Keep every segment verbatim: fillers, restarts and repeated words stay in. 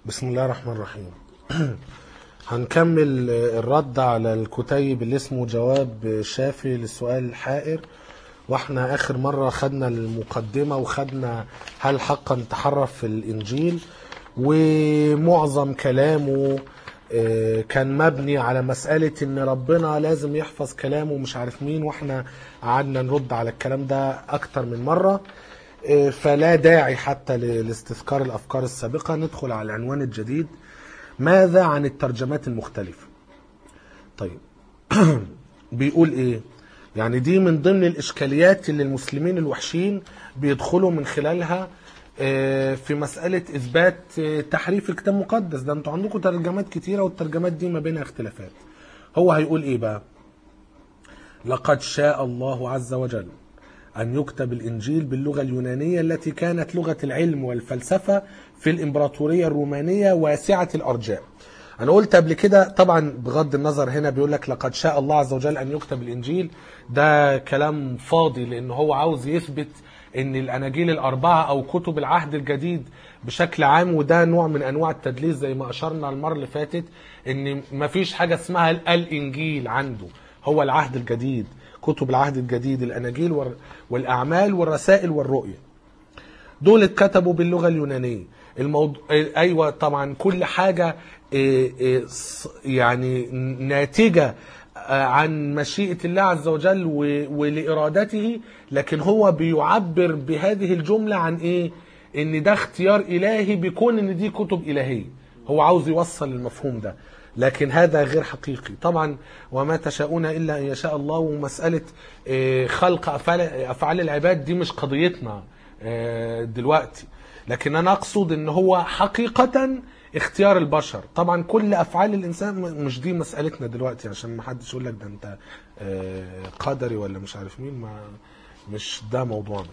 بسم الله الرحمن الرحيم. هنكمل الرد على الكتيب اللي اسمه جواب شافي للسؤال الحائر. واحنا اخر مرة خدنا المقدمة وخدنا هل حقا تحرف في الانجيل، ومعظم كلامه كان مبني على مسألة ان ربنا لازم يحفظ كلامه مش عارف مين، واحنا قعدنا نرد على الكلام ده اكتر من مرة، فلا داعي حتى لاستذكار الافكار السابقة. ندخل على العنوان الجديد: ماذا عن الترجمات المختلفة؟ طيب بيقول ايه؟ يعني دي من ضمن الاشكاليات اللي المسلمين الوحشين بيدخلوا من خلالها في مسألة اثبات تحريف الكتاب المقدس. ده انتوا عندكم ترجمات كتيرة والترجمات دي ما بينها اختلافات. هو هيقول ايه بقى؟ لقد شاء الله عز وجل أن يكتب الإنجيل باللغة اليونانية التي كانت لغة العلم والفلسفة في الإمبراطورية الرومانية واسعة الأرجاء. أنا قلت قبل كده طبعا بغض النظر، هنا بيقول لك لقد شاء الله عز وجل أن يكتب الإنجيل، ده كلام فاضي، لأنه هو عاوز يثبت أن الأناجيل الأربعة أو كتب العهد الجديد بشكل عام، وده نوع من أنواع التدليس زي ما أشرنا المرة اللي فاتت، أن مفيش حاجة اسمها الإنجيل عنده، هو العهد الجديد، كتب العهد الجديد، الأناجيل والأعمال والرسائل والرؤية، دول اتكتبوا باللغة اليونانية. الموضوع أيوة طبعا كل حاجة يعني ناتجة عن مشيئة الله عز وجل ولإرادته، لكن هو بيعبر بهذه الجملة عن إيه؟ إن ده اختيار إلهي بيكون إن دي كتب إلهية. هو عاوز يوصل المفهوم ده، لكن هذا غير حقيقي طبعا. وما تشاءون إلا أن يشاء الله. ومسألة خلق أفعال العباد دي مش قضيتنا دلوقتي، لكن أنا أقصد أن هو حقيقة اختيار البشر. طبعا كل أفعال الإنسان مش دي مسألتنا دلوقتي، عشان ما حدش يقول لك ده أنت قدري ولا مش عارف مين، ما مش ده موضوعنا.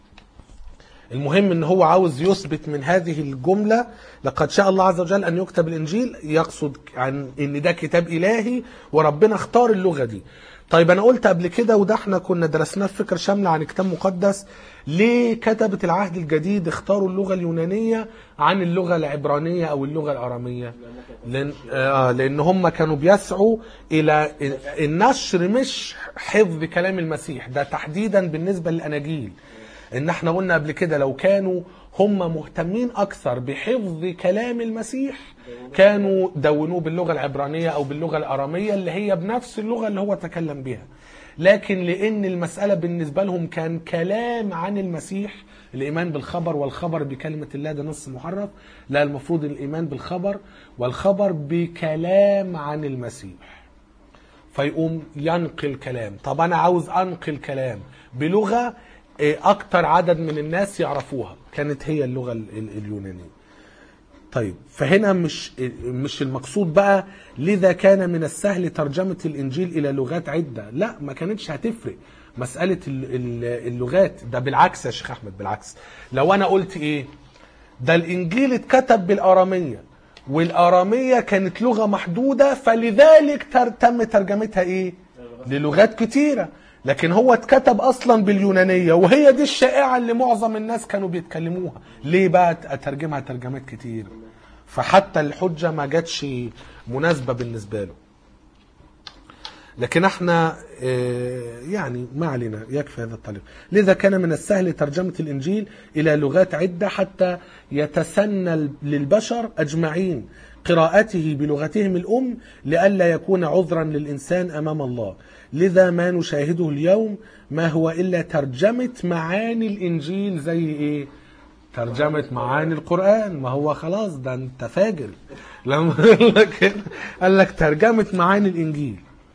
المهم ان هو عاوز يثبت من هذه الجملة لقد شاء الله عز وجل ان يكتب الانجيل، يقصد عن ان ده كتاب الهي وربنا اختار اللغة دي. طيب انا قلت قبل كده، وده احنا كنا درسناه في فكرة شاملة عن كتاب مقدس، ليه كتبة العهد الجديد اختاروا اللغة اليونانية عن اللغة العبرانية او اللغة الارامية؟ لان, آه لان هم كانوا بيسعوا الى النشر مش حفظ كلام المسيح، ده تحديدا بالنسبة للاناجيل. ان احنا قلنا قبل كده لو كانوا هم مهتمين اكثر بحفظ كلام المسيح كانوا دونوه باللغة العبرانية او باللغة الارامية اللي هي بنفس اللغة اللي هو تكلم بها، لكن لان المسألة بالنسبة لهم كان كلام عن المسيح، الايمان بالخبر والخبر بكلمة الله، ده نص محرف، لا المفروض الايمان بالخبر والخبر بكلام عن المسيح، فيقوم ينقل كلام. طب انا عاوز انقل كلام بلغة اكتر عدد من الناس يعرفوها، كانت هي اللغة اليونانية. طيب فهنا مش مش المقصود بقى لذا كان من السهل ترجمة الانجيل الى لغات عدة، لا ما كانتش هتفرق مسألة اللغات، ده بالعكس يا شيخ احمد، بالعكس. لو انا قلت ايه ده الانجيل اتكتب بالارامية، والارامية كانت لغة محدودة، فلذلك تم ترجمتها ايه للغات كتيرة، لكن هو اتكتب اصلا باليونانية وهي دي الشائعة اللي معظم الناس كانوا بيتكلموها، ليه بقى اترجمها ترجمات كتير؟ فحتى الحجة ما جاتش مناسبة بالنسبة له. لكن احنا يعني ما علينا، يكفي هذا الطريق. لذا كان من السهل ترجمة الانجيل الى لغات عدة حتى يتسنى للبشر اجمعين قراءته بلغتهم الام لئلا يكون عذرا للانسان امام الله. لذا ما نشاهده اليوم ما هو إلا ترجمة معاني الإنجيل. زي إيه؟ ترجمة معاني القرآن. ما هو خلاص ده أنت فاجر لما قال لك قال لك ترجمة معاني الإنجيل.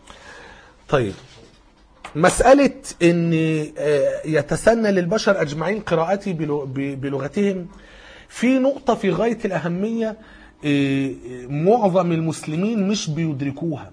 طيب مسألة أن يتسنى للبشر أجمعين قراءتي بلغتهم، في نقطة في غاية الأهمية معظم المسلمين مش بيدركوها،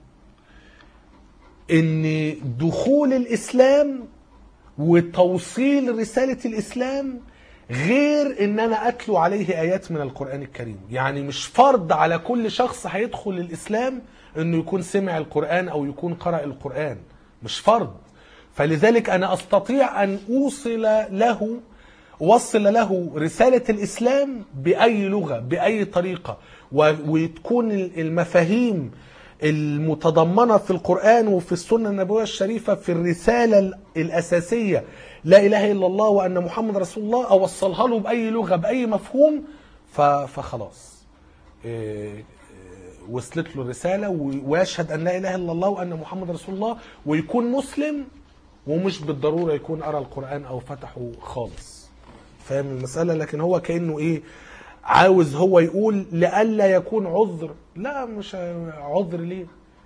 ان دخول الاسلام وتوصيل رسالة الاسلام غير ان انا اتلو عليه ايات من القرآن الكريم. يعني مش فرض على كل شخص هيدخل الاسلام انه يكون سمع القرآن او يكون قرأ القرآن، مش فرض. فلذلك انا استطيع ان اوصل له وصل له رسالة الإسلام بأي لغة بأي طريقة، وتكون المفاهيم المتضمنة في القرآن وفي السنة النبوية الشريفة في الرسالة الأساسية لا إله إلا الله وأن محمد رسول الله، أوصلها له بأي لغة بأي مفهوم، فخلاص وصلت له الرسالة، ويشهد أن لا إله إلا الله وأن محمد رسول الله، ويكون مسلم، ومش بالضرورة يكون أرى القرآن أو فتحه خالص. فاهم المسألة؟ لكن هو كأنه إيه، عاوز هو يقول لألا يكون عذر. لا، مش عذر. ليه؟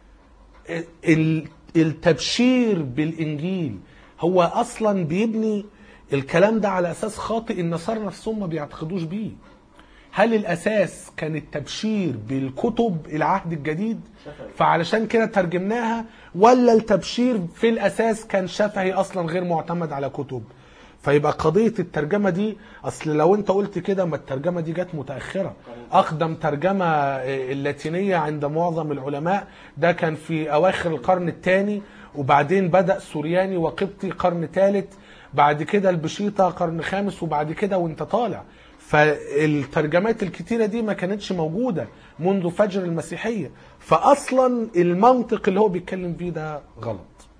التبشير بالإنجيل هو أصلا بيبني الكلام ده على أساس خاطئ النصارى نفسهم ما بيعتقدوش بيه. هل الأساس كان التبشير بالكتب العهد الجديد فعلشان كده ترجمناها، ولا التبشير في الأساس كان شفهي أصلا غير معتمد على كتب؟ فيبقى قضية الترجمة دي، أصل لو أنت قلت كده ما الترجمة دي جت متأخرة. أقدم ترجمة اللاتينية عند معظم العلماء ده كان في أواخر القرن الثاني، وبعدين بدأ سورياني وقبطي قرن ثالث، بعد كده البشيطة قرن خامس، وبعد كده وانت طالع. فالترجمات الكتيرة دي ما كانتش موجودة منذ فجر المسيحية. فأصلا المنطق اللي هو بيتكلم فيه ده غلط،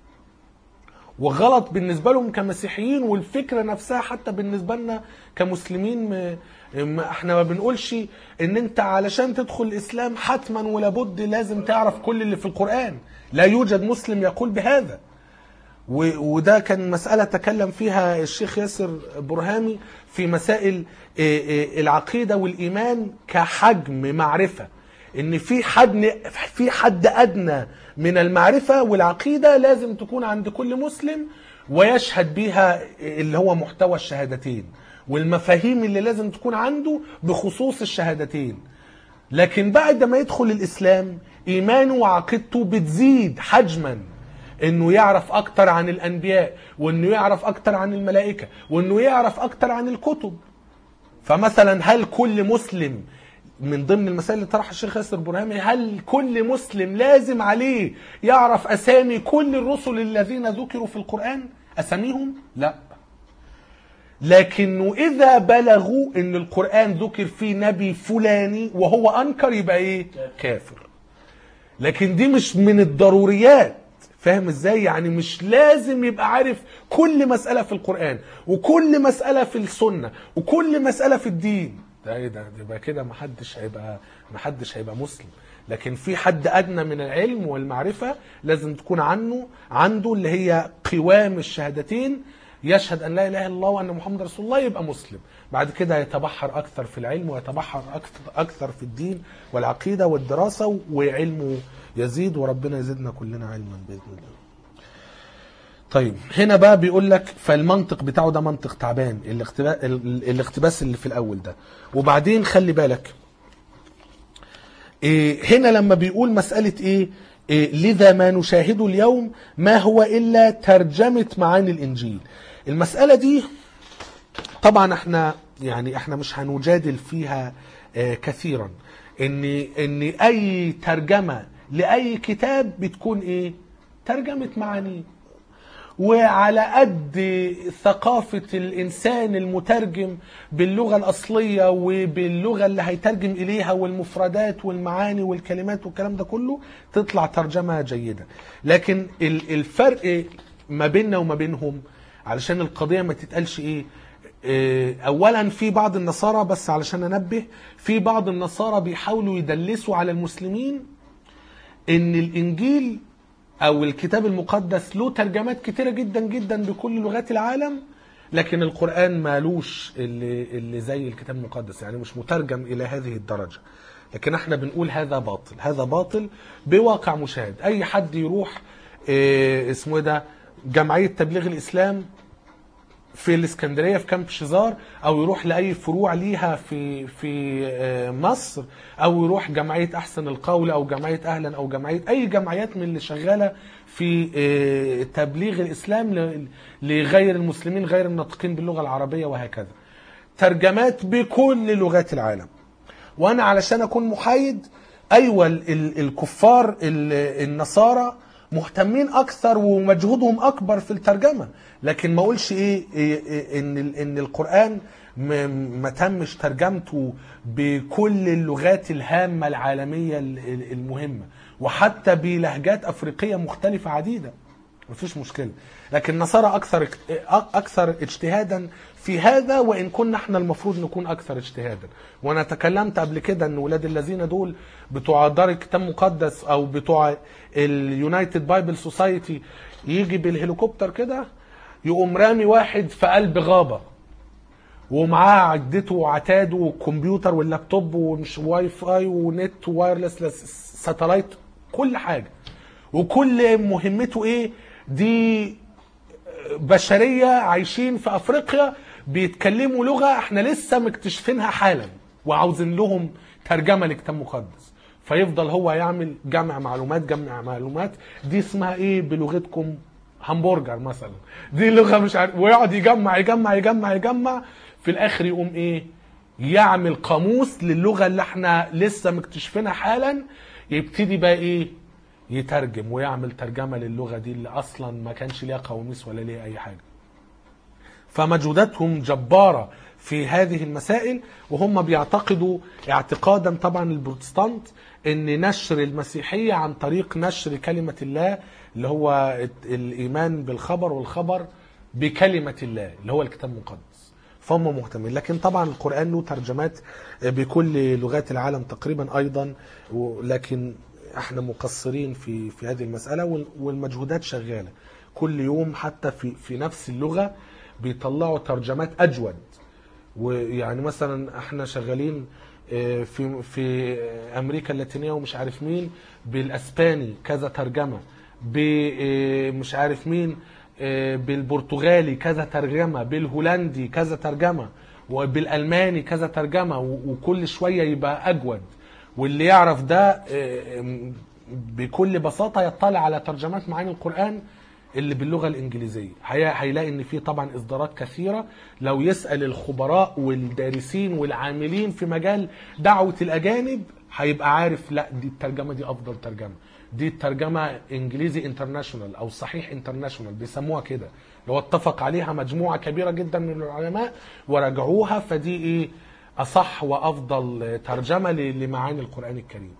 وغلط بالنسبة لهم كمسيحيين، والفكرة نفسها حتى بالنسبة لنا كمسلمين. ما احنا ما بنقولش ان انت علشان تدخل الإسلام حتما ولا بد لازم تعرف كل اللي في القرآن، لا يوجد مسلم يقول بهذا. وده كان مسألة تكلم فيها الشيخ ياسر برهامي في مسائل العقيدة والإيمان كحجم معرفة، ان في حد في حد أدنى من المعرفة والعقيدة لازم تكون عند كل مسلم، ويشهد بيها اللي هو محتوى الشهادتين والمفاهيم اللي لازم تكون عنده بخصوص الشهادتين. لكن بعد ما يدخل الإسلام إيمانه وعقيدته بتزيد حجما، انه يعرف اكتر عن الانبياء، وانه يعرف اكتر عن الملائكة، وانه يعرف اكتر عن الكتب. فمثلا هل كل مسلم، من ضمن المسائل اللي طرحها الشيخ ياسر برهامي، هل كل مسلم لازم عليه يعرف اسامي كل الرسل الذين ذكروا في القرآن اساميهم؟ لا. لكنه اذا بلغوا ان القرآن ذكر فيه نبي فلاني وهو انكر يبقى ايه؟ كافر. لكن دي مش من الضروريات. فاهم ازاي؟ يعني مش لازم يبقى عارف كل مسألة في القرآن وكل مسألة في السنة وكل مسألة في الدين. ده ايه ده؟ يبقى كده محدش هيبقى محدش هيبقى مسلم. لكن في حد ادنى من العلم والمعرفة لازم تكون عنه عنده اللي هي قوام الشهادتين، يشهد ان لا اله الا الله وان محمد رسول الله، يبقى مسلم. بعد كده يتبحر اكثر في العلم، ويتبحر اكثر اكثر في الدين والعقيدة والدراسة، وعلمه يزيد، وربنا يزيدنا كلنا علما باذن الله. طيب هنا بقى بيقول لك فالمنطق بتاعه ده منطق تعبان، الاختباس الاختباس اللي في الاول ده. وبعدين خلي بالك إيه هنا لما بيقول مسألة ايه, إيه لذا ما نشاهده اليوم ما هو الا ترجمة معاني الانجيل. المسألة دي طبعا احنا يعني احنا مش هنجادل فيها اه كثيرا، ان ان اي ترجمة لاي كتاب بتكون ايه؟ ترجمة معاني. وعلى قد ثقافة الإنسان المترجم باللغة الأصلية وباللغة اللي هيترجم إليها والمفردات والمعاني والكلمات والكلام ده كله تطلع ترجمة جيدة. لكن الفرق ما بيننا وما بينهم علشان القضية ما تتقالش إيه، أولا في بعض النصارى، بس علشان أنبه، في بعض النصارى بيحاولوا يدلسوا على المسلمين إن الإنجيل او الكتاب المقدس له ترجمات كتيرة جدا جدا بكل لغات العالم، لكن القرآن مالوش اللي, اللي زي الكتاب المقدس، يعني مش مترجم الى هذه الدرجة. لكن احنا بنقول هذا باطل، هذا باطل بواقع مشاهد. اي حد يروح اه اسمه ده جمعية تبليغ الاسلام في الاسكندرية في كامب شيزار، او يروح لاي فروع ليها في في مصر، او يروح جمعية احسن القول او جمعية اهلا او جمعية اي جمعيات من اللي شغالة في تبليغ الاسلام لغير المسلمين غير الناطقين باللغة العربية وهكذا، ترجمات بكل لغات العالم. وانا علشان اكون محايد، ايوه الكفار النصارى مهتمين اكثر ومجهودهم اكبر في الترجمه. لكن ما اقولش ايه, إيه, إيه ان ان القران ما تمش ترجمته بكل اللغات الهامه العالميه المهمه، وحتى بلهجات افريقيه مختلفه عديده، مفيش مشكله. لكن النصارى اكثر اكثر اجتهادا في هذا، وان كنا احنا المفروض نكون اكثر اجتهادا. وانا تكلمت قبل كده ان ولاد الذين دول بتوع دار الكتاب المقدس او بتوع اليونايتد بايبل سوسايتي يجي بالهليكوبتر كده يقوم رامي واحد في قلب غابه ومعاه عدته وعتاده والكمبيوتر واللابتوب ومش واي فاي ونت وايرلس ساتلايت كل حاجه، وكل مهمته ايه؟ دي بشريه عايشين في افريقيا بيتكلموا لغه احنا لسه مكتشفينها حالا وعاوزين لهم ترجمه لكتاب مقدس. فيفضل هو يعمل جمع معلومات جمع معلومات دي اسمها ايه بلغتكم؟ همبرجر مثلا، دي لغه مش عارف، ويقعد يجمع يجمع يجمع يجمع في الاخر يقوم ايه؟ يعمل قاموس للغه اللي احنا لسه مكتشفينها حالا. يبتدي بقى ايه؟ يترجم ويعمل ترجمه للغه دي اللي اصلا ما كانش ليها قواميس ولا ليها اي حاجه. فمجهوداتهم جباره في هذه المسائل، وهم بيعتقدوا اعتقادا طبعا البروتستانت ان نشر المسيحيه عن طريق نشر كلمه الله اللي هو الايمان بالخبر، والخبر بكلمه الله اللي هو الكتاب المقدس. فهم مهتمين. لكن طبعا القرآن له ترجمات بكل لغات العالم تقريبا أيضا، لكن احنا مقصرين في في هذه المسألة، والمجهودات شغالة كل يوم. حتى في في نفس اللغة بيطلعوا ترجمات أجود. ويعني مثلا احنا شغالين في في أمريكا اللاتينية ومش عارف مين بالأسباني كذا ترجمة، بمش عارف مين بالبرتغالي كذا ترجمة، بالهولندي كذا ترجمة، وبالألماني كذا ترجمة، وكل شوية يبقى أجود. واللي يعرف ده بكل بساطة يطلع على ترجمات معاني القرآن اللي باللغة الإنجليزية، هيلاقي إن في طبعا إصدارات كثيرة. لو يسأل الخبراء والدارسين والعاملين في مجال دعوة الأجانب هيبقى عارف لا دي الترجمة دي أفضل ترجمة، دي الترجمة انجليزي انترناشونال او صحيح انترناشونال بيسموها كده، لو اتفق عليها مجموعة كبيرة جدا من العلماء وراجعوها، فدي ايه اصح وافضل ترجمة لمعاني القرآن الكريم.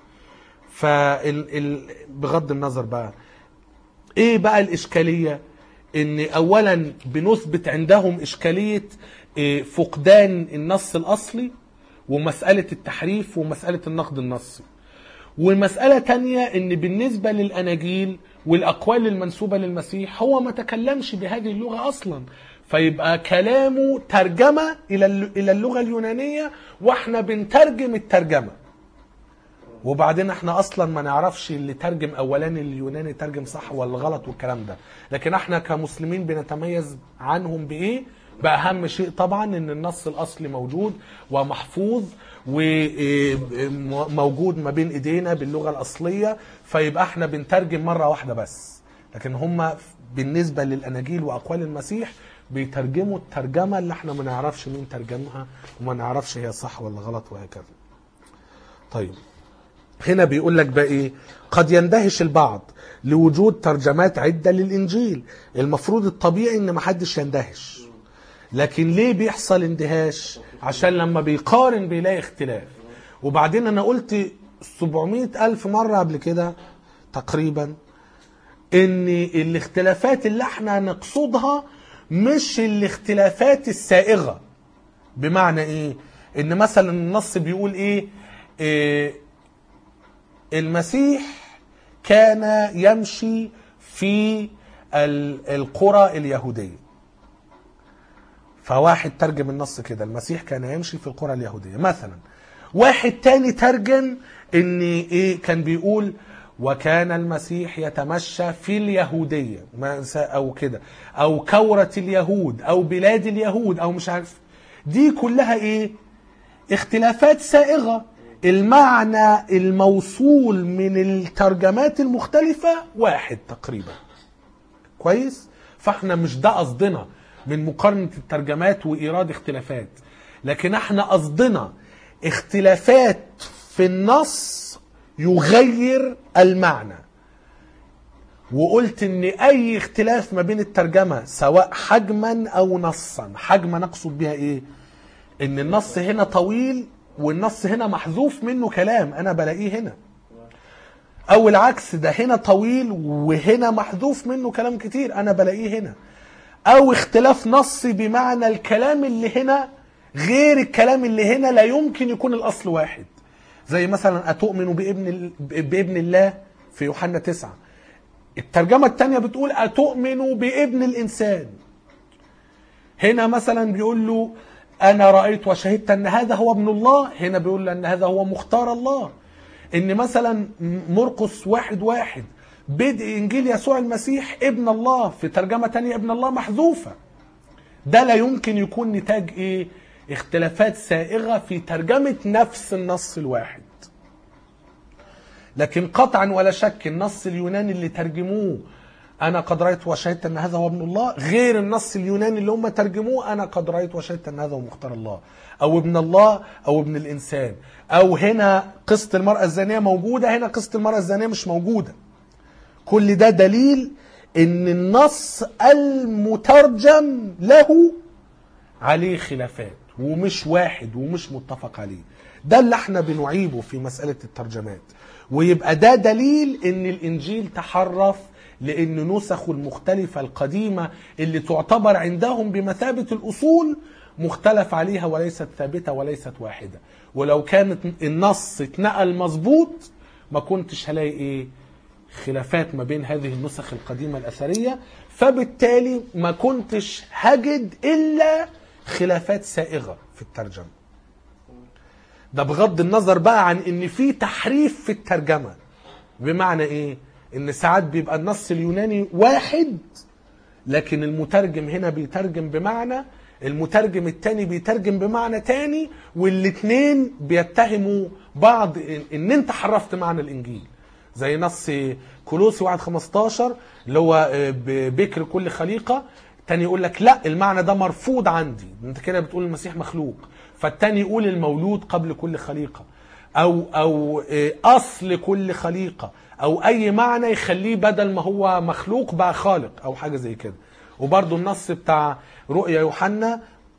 فبغض النظر بقى ايه بقى الاشكالية؟ ان اولا بنثبت عندهم اشكالية فقدان النص الاصلي ومسألة التحريف ومسألة النقد النصي. ومسألة تانية ان بالنسبة للأناجيل والأقوال المنسوبة للمسيح هو ما تكلمش بهذه اللغة أصلا، فيبقى كلامه ترجمة إلى اللغة اليونانية واحنا بنترجم الترجمة. وبعدين احنا أصلا ما نعرفش اللي ترجم أولاني اليوناني ترجم صح ولا غلط والكلام ده. لكن احنا كمسلمين بنتميز عنهم بإيه؟ بأهم شيء طبعا ان النص الأصلي موجود ومحفوظ وموجود ما بين ايدينا باللغة الأصلية، فيبقى احنا بنترجم مرة واحدة بس. لكن هم بالنسبة للأناجيل وأقوال المسيح بيترجموا الترجمة اللي احنا ما نعرفش مين ترجمها وما نعرفش هي صح ولا غلط وهكذا. طيب هنا بيقول لك بقى ايه؟ قد يندهش البعض لوجود ترجمات عدة للإنجيل. المفروض الطبيعي ان محدش يندهش، لكن ليه بيحصل اندهاش؟ عشان لما بيقارن بيلاقي اختلاف. وبعدين انا قلت سبعمائة ألف مرة قبل كده تقريبا ان الاختلافات اللي احنا نقصدها مش الاختلافات السائغة. بمعنى ايه؟ ان مثلا النص بيقول ايه, إيه المسيح كان يمشي في القرى اليهودية، فواحد ترجم النص كده المسيح كان يمشي في القرى اليهودية مثلا. واحد تاني ترجم ان ايه كان بيقول وكان المسيح يتمشى في اليهودية او كده، او كورة اليهود او بلاد اليهود او مش عارف. دي كلها ايه؟ اختلافات سائغة. المعنى الموصول من الترجمات المختلفة واحد تقريبا. كويس؟ فاحنا مش ده قصدنا من مقارنة الترجمات وإيراد اختلافات، لكن احنا قصدنا اختلافات في النص يغير المعنى. وقلت ان اي اختلاف ما بين الترجمة سواء حجما او نصا، حجما نقصد بها ايه؟ ان النص هنا طويل والنص هنا محذوف منه كلام انا بلاقيه هنا، او العكس ده هنا طويل وهنا محذوف منه كلام كتير انا بلاقيه هنا، او اختلاف نصي بمعنى الكلام اللي هنا غير الكلام اللي هنا لا يمكن يكون الاصل واحد. زي مثلا اتؤمن بابن بابن الله في يوحنا تسعة، الترجمة التانية بتقول اتؤمن بابن الانسان. هنا مثلا بيقول له انا رأيت وشهدت ان هذا هو ابن الله، هنا بيقول له ان هذا هو مختار الله. ان مثلا مرقس واحد واحد بدء انجيل يسوع المسيح ابن الله، في ترجمة تانية ابن الله محذوفة. ده لا يمكن يكون نتاج ايه؟ اختلافات سائغة في ترجمة نفس النص الواحد. لكن قطعا ولا شك النص اليوناني اللي ترجموه انا قد رأيت وشهدت ان هذا هو ابن الله غير النص اليوناني اللي هم ترجموه انا قد رأيت وشهدت ان هذا هو مختار الله او ابن الله او ابن الانسان. او هنا قصة المرأة الزانية موجودة، هنا قصة المرأة الزانية مش موجودة. كل ده دليل ان النص المترجم له عليه خلافات ومش واحد ومش متفق عليه. ده اللي احنا بنعيبه في مسألة الترجمات. ويبقى ده دليل ان الانجيل تحرف، لان نسخه المختلفة القديمة اللي تعتبر عندهم بمثابة الاصول مختلف عليها وليست ثابتة وليست واحدة. ولو كانت النص اتنقل مظبوط ما كنتش هلاقي ايه؟ خلافات ما بين هذه النسخ القديمة الأثرية، فبالتالي ما كنتش هجد إلا خلافات سائغة في الترجمة. ده بغض النظر بقى عن ان في تحريف في الترجمة. بمعنى ايه؟ ان ساعات بيبقى النص اليوناني واحد لكن المترجم هنا بيترجم بمعنى، المترجم التاني بيترجم بمعنى تاني، والاتنين بيتهموا بعض ان انت حرفت معنى الانجيل. زي نص كولوسي واحد خمستاشر اللي هو بكر كل خليقة، التاني يقول لك لا المعنى ده مرفوض عندي، انت كده بتقول المسيح مخلوق. فالتاني يقول المولود قبل كل خليقة، او او اصل كل خليقة، او اي معنى يخليه بدل ما هو مخلوق بقى خالق او حاجة زي كده. وبرضو النص بتاع رؤيا يوحنا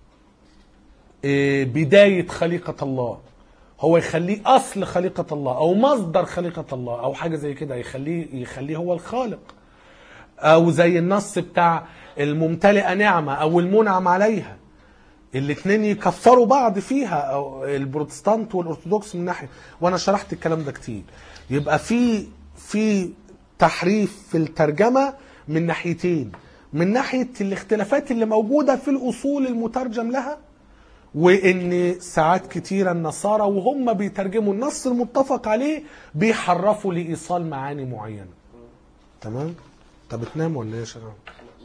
بداية خليقة الله هو يخليه اصل خليقة الله او مصدر خليقة الله او حاجة زي كده، يخليه يخليه هو الخالق. او زي النص بتاع الممتلئة نعمة او المنعم عليها، الاثنين يكفروا بعض فيها، او البروتستانت والارثوذكس من ناحية، وانا شرحت الكلام ده كتير. يبقى في في تحريف في الترجمة من ناحيتين، من ناحية الاختلافات اللي موجودة في الاصول المترجم لها، وان ساعات كتيرة النصارى وهم بيترجموا النص المتفق عليه بيحرفوا لإيصال معاني معينة. تمام؟ طب بتنام ولا ايه يا شباب؟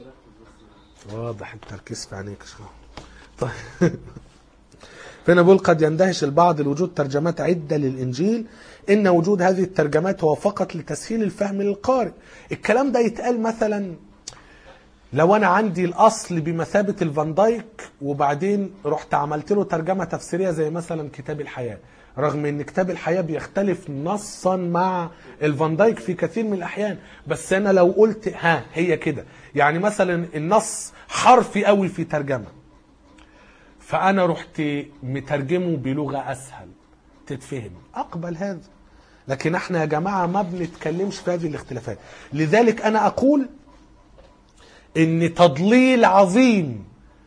واضح التركيز في عينيك يا شباب. طيب فهنا بقول قد يندهش البعض لوجود ترجمات عدة للإنجيل، إن وجود هذه الترجمات هو فقط لتسهيل الفهم للقارئ. الكلام ده يتقال مثلا لو أنا عندي الأصل بمثابة الفان دايك وبعدين رحت عملت له ترجمة تفسيرية زي مثلا كتاب الحياة، رغم ان كتاب الحياة بيختلف نصا مع الفان دايك في كثير من الأحيان، بس أنا لو قلت ها هي كده، يعني مثلا النص حرفي قوي في ترجمة فأنا رحت مترجمه بلغة أسهل تتفهم، أقبل هذا. لكن احنا يا جماعة ما بنتكلمش في هذه الاختلافات. لذلك أنا أقول ان تضليل عظيم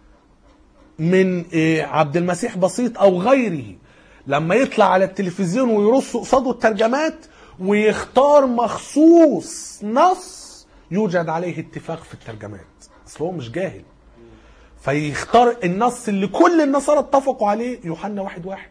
من عبد المسيح بسيط او غيره لما يطلع على التلفزيون ويرص قصاده الترجمات ويختار مخصوص نص يوجد عليه اتفاق في الترجمات، اصل هو مش جاهل، فيختار النص اللي كل النصارى اتفقوا عليه. يوحنا واحد واحد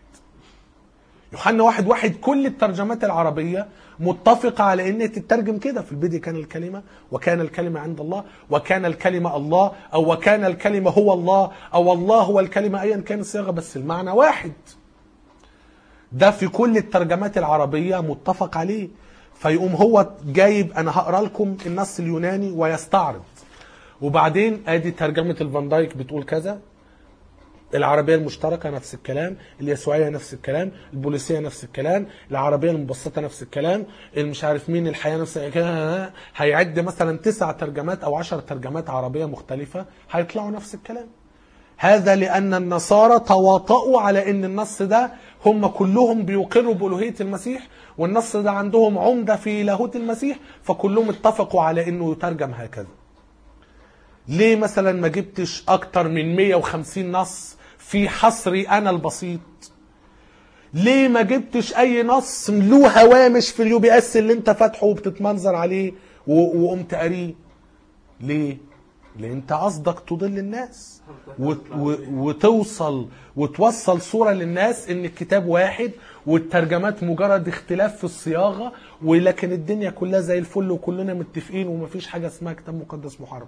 يوحنا واحد واحد كل الترجمات العربية متفقة على ان تترجم كده، في البدء كان الكلمة وكان الكلمة عند الله وكان الكلمة الله، او وكان الكلمة هو الله، او الله هو الكلمة، ايا كان الصيغة بس المعنى واحد. ده في كل الترجمات العربية متفق عليه. فيقوم هو جايب انا هقرا لكم النص اليوناني ويستعرض، وبعدين ادي ترجمة الفان دايك بتقول كذا، العربية المشتركة نفس الكلام، اليسوعية نفس الكلام، البوليسية نفس الكلام، العربية المبسطة نفس الكلام، المش عارف مين الحياة نفس الكلام. هيعد مثلا تسع ترجمات أو عشر ترجمات عربية مختلفة هيطلعوا نفس الكلام. هذا لأن النصارى تواطؤوا على أن النص ده هم كلهم بيقروا بألوهية المسيح، والنص ده عندهم عمدة في لاهوت المسيح، فكلهم اتفقوا على أنه يترجم هكذا. ليه مثلا ما جبتش أكتر من مية وخمسين نص في حصري أنا البسيط؟ ليه ما جبتش أي نص له هوامش في اليو بي اس اللي انت فاتحه وبتتمنظر عليه وقمت قاريه؟ ليه؟ لأن انت قصدك تضل الناس وتوصل وتوصل صورة للناس ان الكتاب واحد والترجمات مجرد اختلاف في الصياغة، ولكن الدنيا كلها زي الفل وكلنا متفقين ومفيش حاجة اسمها كتاب مقدس محرف.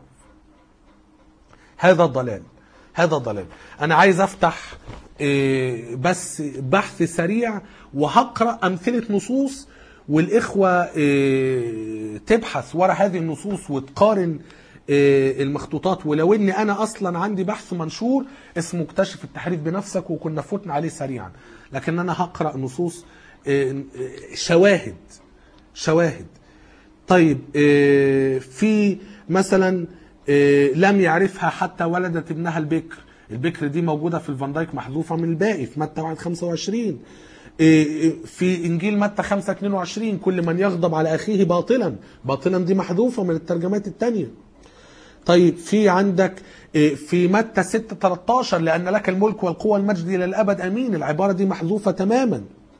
هذا ضلال، هذا ضلال. انا عايز افتح بس بحث سريع وهقرأ امثلة نصوص، والاخوة تبحث وراء هذه النصوص وتقارن المخطوطات. ولو اني انا اصلا عندي بحث منشور اسمه اكتشف التحريف بنفسك وكنا فتنا عليه سريعا، لكن انا هقرأ نصوص شواهد شواهد. طيب في مثلا لم يعرفها حتى ولدت ابنها البكر. البكر دي موجودة في الفان دايك محذوفة من الباقي في متى واحد خمسة وعشرين. في انجيل متى خمسة اتنين وعشرين كل من يغضب على اخيه باطلا، باطلا دي محذوفة من الترجمات التانية. طيب في عندك في متى ستة تلتاشر لأن لك الملك والقوة والمجد إلى الأبد أمين، العبارة دي محذوفة تماما.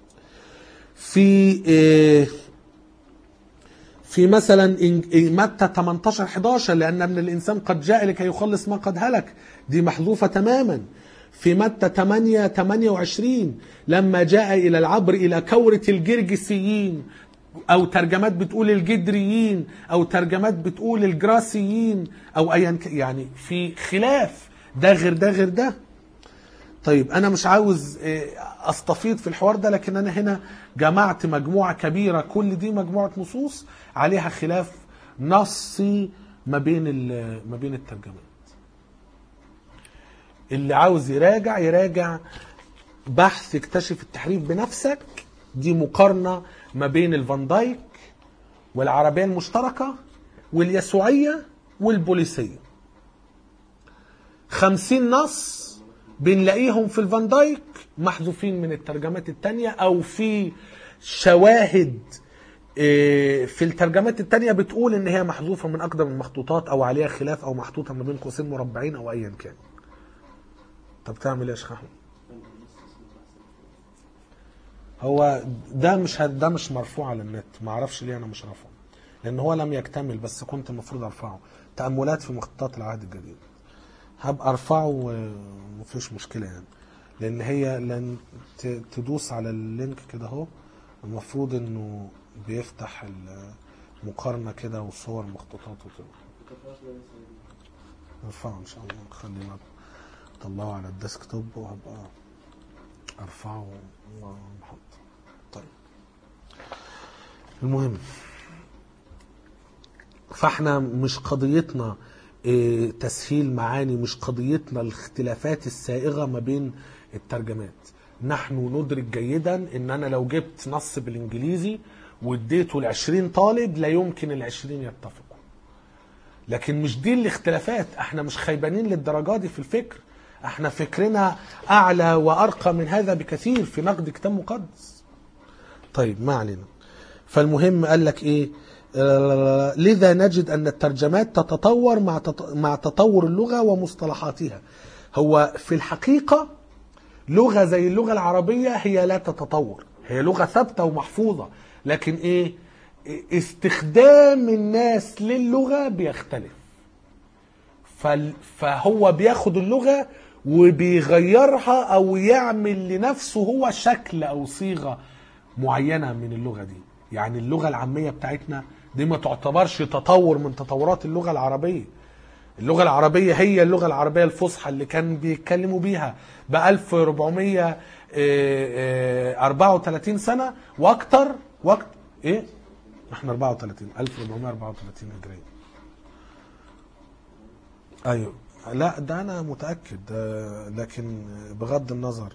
في في مثلا متى تمنتاشر حداشر لأن ابن الإنسان قد جاء لكي يخلص ما قد هلك، دي محذوفة تماما. في متى تمانية تمانية وعشرين لما جاء إلى العبر إلى كورة الجرجسيين، أو ترجمات بتقول الجدريين، أو ترجمات بتقول الجراسيين، أو أيا يعني في خلاف ده غير ده غير ده. طيب أنا مش عاوز أستفيض في الحوار ده، لكن أنا هنا جمعت مجموعة كبيرة، كل دي مجموعة نصوص عليها خلاف نصي ما بين ما بين الترجمات. اللي عاوز يراجع يراجع بحث اكتشف التحريف بنفسك، دي مقارنة ما بين الفان دايك والعربية المشتركة واليسوعية والبوليسية. خمسين نص بنلاقيهم في الفان دايك محذوفين من الترجمات التانية، أو في شواهد في الترجمات التانية بتقول إن هي محذوفة من أقدم المخطوطات، أو عليها خلاف، أو محطوطة ما بين قوسين مربعين، أو أيا كان. طب تعمل إيه يا شيخ أحمد؟ هو ده مش ده مش مرفوع على النت، ما اعرفش ليه انا مش رافعه، لان هو لم يكتمل، بس كنت المفروض ارفعه. تأملات في مخططات العهد الجديد، هبقى ارفعه ومفيش مشكله يعني، لان هي لن تدوس على اللينك كده اهو، المفروض انه بيفتح المقارنه كده وصور مخطوطات وكده. ارفعه ان شاء الله، خلينا اطلعه على الديسكتوب وهبقى ارفعه ونحط. طيب المهم، فاحنا مش قضيتنا اه تسهيل معاني، مش قضيتنا الاختلافات السائغة ما بين الترجمات. نحن ندرك جيدا ان انا لو جبت نص بالانجليزي واديته لعشرين طالب لا يمكن العشرين يتفقوا، لكن مش دي الاختلافات. احنا مش خيبانين للدرجة دي في الفكر، احنا فكرنا اعلى وارقى من هذا بكثير في نقد كتاب مقدس. طيب ما علينا. فالمهم قال لك ايه؟ آه لذا نجد ان الترجمات تتطور مع مع تطور اللغة ومصطلحاتها. هو في الحقيقة لغة زي اللغة العربية هي لا تتطور، هي لغة ثابتة ومحفوظة، لكن ايه؟ استخدام الناس للغة بيختلف. فهو بياخد اللغة وبيغيرها او يعمل لنفسه هو شكل او صيغة معينة من اللغة دي. يعني اللغة العامية بتاعتنا دي ما تعتبرش تطور من تطورات اللغة العربية. اللغة العربية هي اللغة العربية الفصحى اللي كان بيتكلموا بيها ب ألف وأربعمية وأربعة وثلاثين سنة واكتر. وقت ايه؟ احنا أربعة وثلاثين ألف وأربعمية وأربعة وثلاثين هجرية. ايوه لا ده انا متاكد، لكن بغض النظر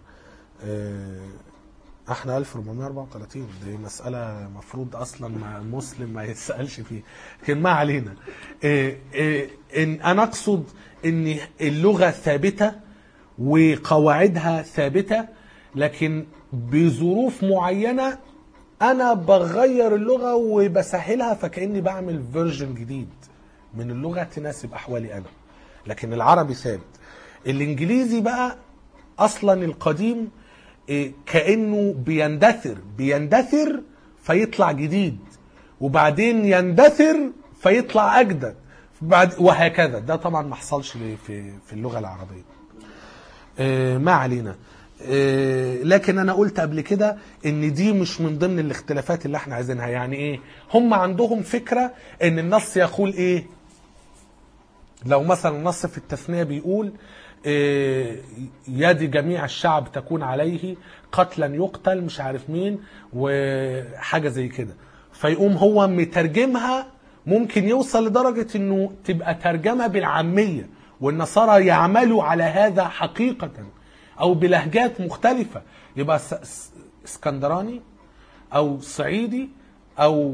احنا ألف وأربعمائة وأربعة وثلاثين دي مساله مفروض اصلا ما مسلم ما يتسالش فيه، لكن ما علينا. ان انا اقصد ان اللغه ثابته وقواعدها ثابته، لكن بظروف معينه انا بغير اللغه وبسهلها، فكاني بعمل فيرجن جديد من اللغه تناسب احوالي انا. لكن العربي ثابت. الانجليزي بقى اصلا القديم كانه بيندثر بيندثر فيطلع جديد، وبعدين يندثر فيطلع اجدد، بعد وهكذا. ده طبعا ما حصلش في في اللغه العربيه. ما علينا. لكن انا قلت قبل كده ان دي مش من ضمن الاختلافات اللي احنا عايزينها. يعني ايه؟ هم عندهم فكره ان النص يقول ايه. لو مثلا النص في التثنيه بيقول يد جميع الشعب تكون عليه، قتلا يقتل مش عارف مين وحاجه زي كده، فيقوم هو مترجمها، ممكن يوصل لدرجه انه تبقى ترجمه بالعاميه، والنصارى يعملوا على هذا حقيقه، او بلهجات مختلفه، يبقى اسكندراني او صعيدي او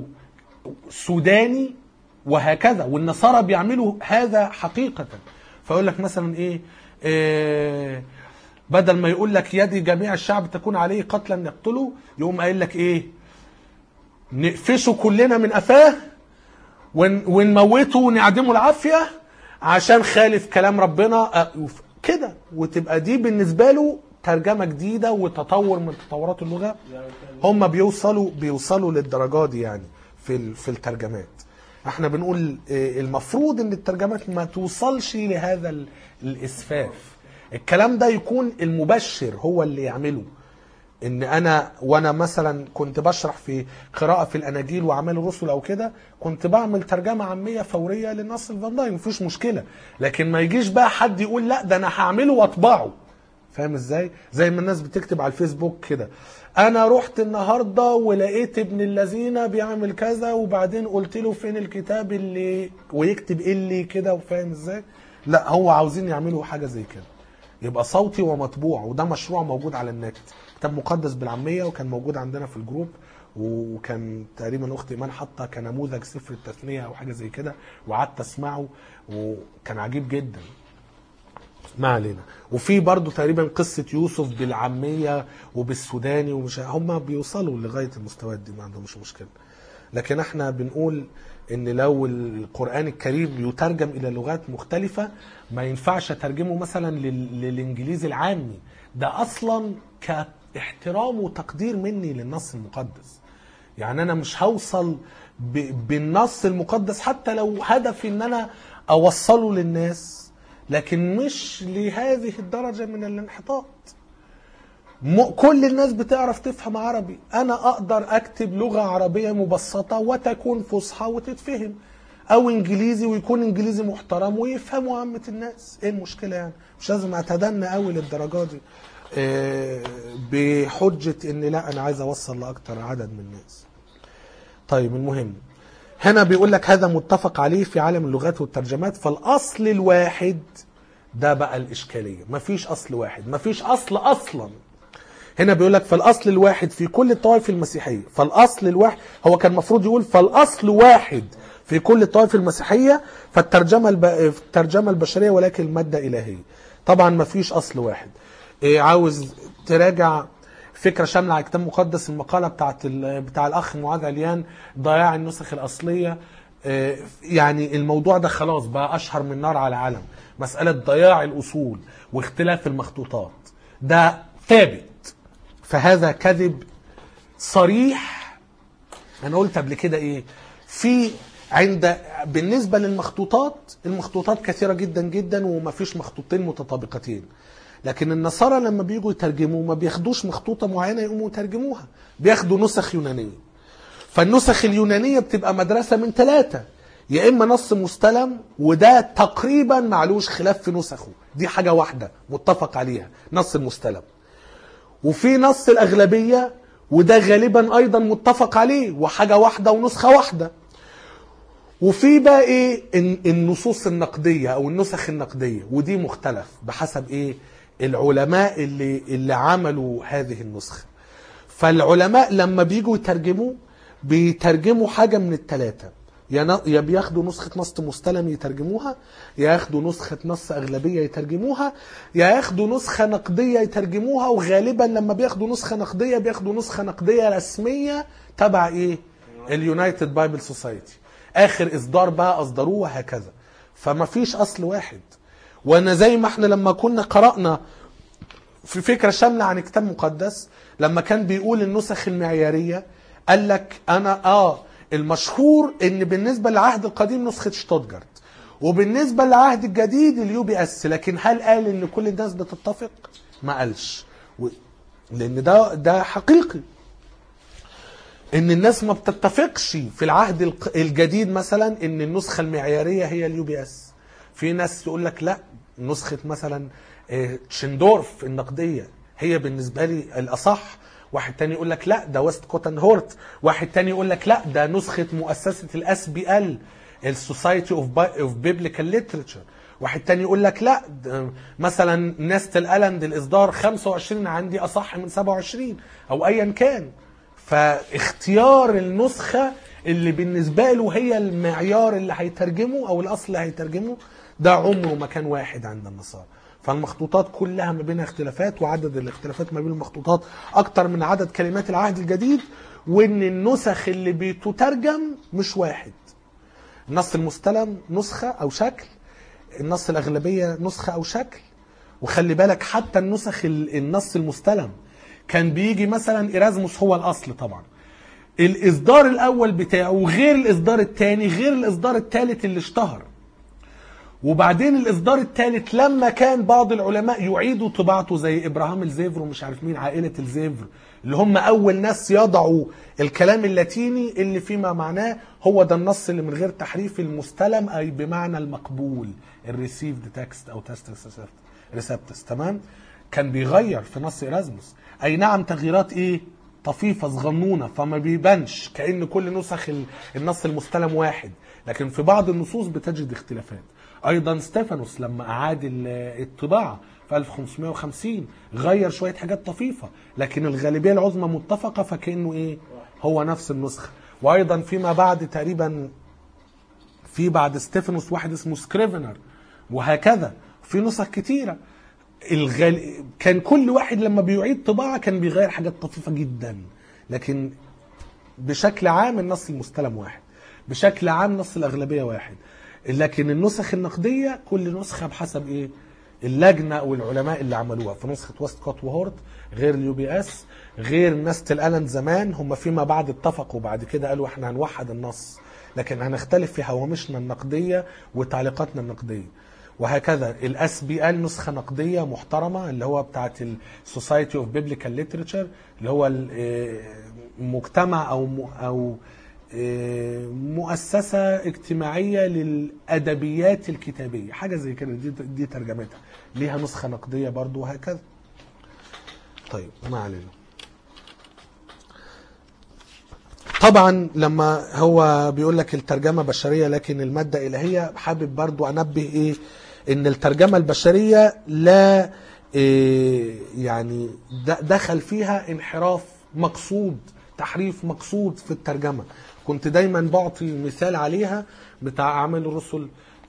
سوداني وهكذا، والنصارى بيعملوا هذا حقيقه. فيقول لك مثلا ايه, إيه بدل ما يقول لك يد جميع الشعب تكون عليه قتلا يقتله، يقوم قايل لك ايه، نقفشه كلنا من قفاه ونموته ونعدمه العافيه عشان خالف كلام ربنا كده. وتبقى دي بالنسبه له ترجمه جديده وتطور من تطورات اللغه. هم بيوصلوا بيوصلوا للدرجات دي يعني في في الترجمات. احنا بنقول المفروض ان الترجمات ما توصلش لهذا الاسفاف. الكلام ده يكون المبشر هو اللي يعمله. ان انا وانا مثلا كنت بشرح في قراءه في الاناجيل واعمال الرسل او كده، كنت بعمل ترجمه عاميه فوريه للنص الفان دايك، مفيش مشكله. لكن ما يجيش بقى حد يقول لا ده انا هعمله واطبعه. فاهم ازاي؟ زي ما الناس بتكتب على الفيسبوك كده، انا رحت النهارده ولقيت ابن الذين بيعمل كذا وبعدين قلت له فين الكتاب اللي، ويكتب اللي كده. وفاهم ازاي؟ لا هو عاوزين يعملوا حاجه زي كده يبقى صوتي ومطبوع، وده مشروع موجود على النت، كتاب مقدس بالعاميه، وكان موجود عندنا في الجروب، وكان تقريبا اختي ايمان حاطه كنموذج سفر التثنيه او حاجه زي كده، وقعدت اسمعه وكان عجيب جدا. ما علينا. وفي برضو تقريبا قصه يوسف بالعاميه وبالسوداني، ومش هم بيوصلوا لغايه المستويات دي، ما عندهمش مشكله. لكن احنا بنقول ان لو القرآن الكريم يترجم الى لغات مختلفة، ما ينفعش اترجمه مثلا للانجليزي العامي. ده اصلا كاحترام وتقدير مني للنص المقدس. يعني انا مش هوصل بالنص المقدس حتى لو هدفي ان انا اوصله للناس، لكن مش لهذه الدرجة من الانحطاط. كل الناس بتعرف تفهم عربي، انا اقدر اكتب لغة عربية مبسطة وتكون فصحى وتتفهم، او انجليزي ويكون انجليزي محترم ويفهموا عامة الناس. ايه المشكلة يعني؟ مش لازم اتدنى قوي للدرجة دي بحجة ان لا انا عايز اوصل لاكتر عدد من الناس. طيب المهم هنا بيقول لك هذا متفق عليه في عالم اللغات والترجمات، فالاصل الواحد ده بقى الاشكالية. مفيش اصل واحد، مفيش اصل اصلا. هنا بيقول لك فالاصل الواحد في كل الطوائف المسيحيه، فالاصل الواحد هو كان المفروض يقول فالاصل واحد في كل الطوائف المسيحيه، فالترجمه الب... الترجمه البشريه ولكن الماده الهيه. طبعا ما فيش اصل واحد. إيه عاوز تراجع فكره شامله على الكتاب المقدس، المقاله بتاعت ال... بتاع الاخ معاذ عليان ضياع النسخ الاصليه. إيه يعني الموضوع ده خلاص بقى اشهر من نار على علم، مساله ضياع الاصول واختلاف المخطوطات ده ثابت. فهذا كذب صريح. انا قلت قبل كده ايه في عند بالنسبه للمخطوطات، المخطوطات كثيره جدا جدا وما فيش مخطوطين متطابقتين. لكن النصارى لما بييجوا يترجموا ما بياخدوش مخطوطه معينه يقوموا يترجموها، بياخدوا نسخ يونانيه. فالنسخ اليونانيه بتبقى مدرسه من ثلاثه، يا اما نص مستلم وده تقريبا معلوش خلاف في نسخه، دي حاجه واحده متفق عليها نص المستلم، وفي نص الأغلبية وده غالبا أيضا متفق عليه وحاجة واحدة ونسخة واحدة، وفي بقى ايه النصوص النقديه او النسخ النقديه، ودي مختلف بحسب ايه العلماء اللي اللي عملوا هذه النسخه. فالعلماء لما بيجوا يترجموا بيترجموا حاجه من الثلاثه، يا بياخدوا نسخه نص مستلم يترجموها، يا ياخدوا نسخه نص اغلبيه يترجموها، يا ياخدوا نسخه نقديه يترجموها. وغالبا لما بياخدوا نسخه نقديه بياخدوا نسخه نقديه رسميه تبع ايه اليونايتد بايبل سوسايتي، اخر اصدار بقى اصدروه وهكذا. فما فيش اصل واحد. وانا زي ما احنا لما كنا قرأنا في فكرة شاملة عن كتاب مقدس، لما كان بيقول النسخ المعيارية قال لك انا اه المشهور ان بالنسبة للعهد القديم نسخة شتوتجارت، وبالنسبة للعهد الجديد اليو بي اس. لكن هل قال ان كل الناس بتتفق؟ ما قالش، لان ده ده حقيقي ان الناس ما بتتفقش في العهد الجديد مثلا ان النسخة المعيارية هي اليو بي اس. في ناس تقول لك لا، نسخة مثلا تشندورف النقدية هي بالنسبة لي الأصح. واحد تاني يقول لك لا ده ويست كوتن هورت. واحد تاني يقول لك لا ده نسخة مؤسسة الاس بي ال السوسايتي اوف بيبليكال ليتريتشر. واحد تاني يقول لك لا مثلا نستل الاند الاصدار خمسة وعشرين عندي اصح من سبعة وعشرين او ايا كان. فاختيار النسخة اللي بالنسبة له هي المعيار اللي هيترجمه او الاصل اللي هيترجمه ده عمره ما كان واحد عند النصارى. فالمخطوطات كلها ما بينها اختلافات، وعدد الاختلافات ما بين المخطوطات اكتر من عدد كلمات العهد الجديد، وان النسخ اللي بتترجم مش واحد. النص المستلم نسخة او شكل، النص الاغلبية نسخة او شكل. وخلي بالك حتى النسخ النص المستلم كان بيجي مثلا إيرازموس هو الاصل طبعا، الاصدار الاول بتاعه غير الاصدار الثاني غير الاصدار الثالث اللي اشتهر. وبعدين الاصدار الثالث لما كان بعض العلماء يعيدوا طباعته زي ابراهام الزيفر ومش عارف مين عائله الزيفر اللي هم اول ناس يضعوا الكلام اللاتيني اللي فيما معناه هو ده النص اللي من غير تحريف المستلم، اي بمعنى المقبول الريسيفد تكست او تكست ريسبتس. تمام. كان بيغير في نص إيرازموس، اي نعم تغييرات ايه طفيفه صغنونه، فما بيبانش كأن كل نسخ النص المستلم واحد، لكن في بعض النصوص بتجد اختلافات. ايضا ستيفانوس لما اعاد الطباعه في ألف وخمسمائة وخمسين غير شويه حاجات طفيفه، لكن الغالبيه العظمى متفقه فكانه ايه هو نفس النسخه. وايضا فيما بعد تقريبا في بعد ستيفانوس واحد اسمه سكريفنر، وهكذا في نسخ كتيره. الغال... كان كل واحد لما بيعيد طباعه كان بيغير حاجات طفيفه جدا، لكن بشكل عام النص المستلم واحد، بشكل عام نص الاغلبيه واحد. لكن النسخ النقديه كل نسخه بحسب ايه اللجنه او العلماء اللي عملوها. في نسخه ويست كوت وهورت غير اليو بي اس غير نستل الاند زمان، هم فيما بعد اتفقوا بعد كده قالوا احنا هنوحد النص، لكن هنختلف في هوامشنا النقديه وتعليقاتنا النقديه. وهكذا الاس بي ال نسخه نقديه محترمه اللي هو بتاعه السوسايتي اوف بيبليكال ليتريتشر اللي هو مجتمع او او مؤسسة اجتماعية للأدبيات الكتابية، حاجة زي كده. دي, دي ترجمتها ليها نسخة نقدية برضو وهكذا. طيب ما علينا. طبعا لما هو بيقول لك الترجمة بشرية لكن المادة إلهية، حابب برضو أنبه إيه إن الترجمة البشرية لا إيه يعني دخل فيها انحراف مقصود، تحريف مقصود في الترجمة. كنت دايما بعطي مثال عليها بتاع أعمال الرسل،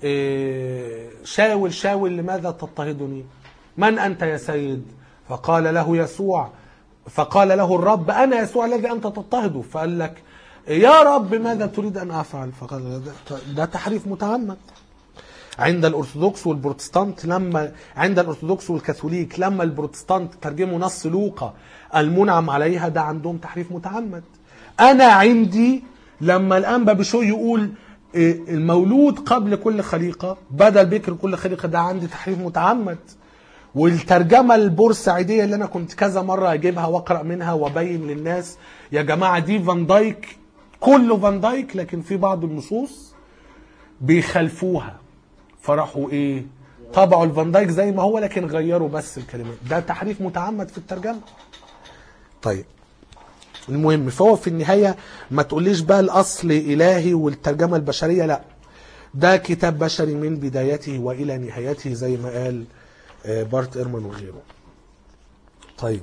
شاول شاول لماذا تضطهدني؟ من أنت يا سيد؟ فقال له يسوع، فقال له الرب أنا يسوع الذي أنت تضطهده. فقال لك يا رب ماذا تريد أن أفعل؟ فقال ده تحريف متعمد. عند الأرثوذكس والبروتستانت لما عند الأرثوذكس والكاثوليك لما البروتستانت ترجموا نص لوقا المنعم عليها، ده عندهم تحريف متعمد. أنا عندي لما الأنبا بشو يقول المولود قبل كل خليقة بدل بكر كل خليقة، ده عندي تحريف متعمد. والترجمة البورسعيدية اللي أنا كنت كذا مرة أجيبها وأقرأ منها وأبين للناس يا جماعة دي فان دايك، كله فان دايك، لكن في بعض النصوص بيخلفوها فرحوا إيه طبعوا الفان دايك زي ما هو لكن غيروا بس الكلمات. ده تحريف متعمد في الترجمة. طيب المهم، فهو في النهاية ما تقوليش بقى الأصل إلهي والترجمة البشرية، لا، ده كتاب بشري من بدايته وإلى نهايته زي ما قال بارت إيرمان وغيره. طيب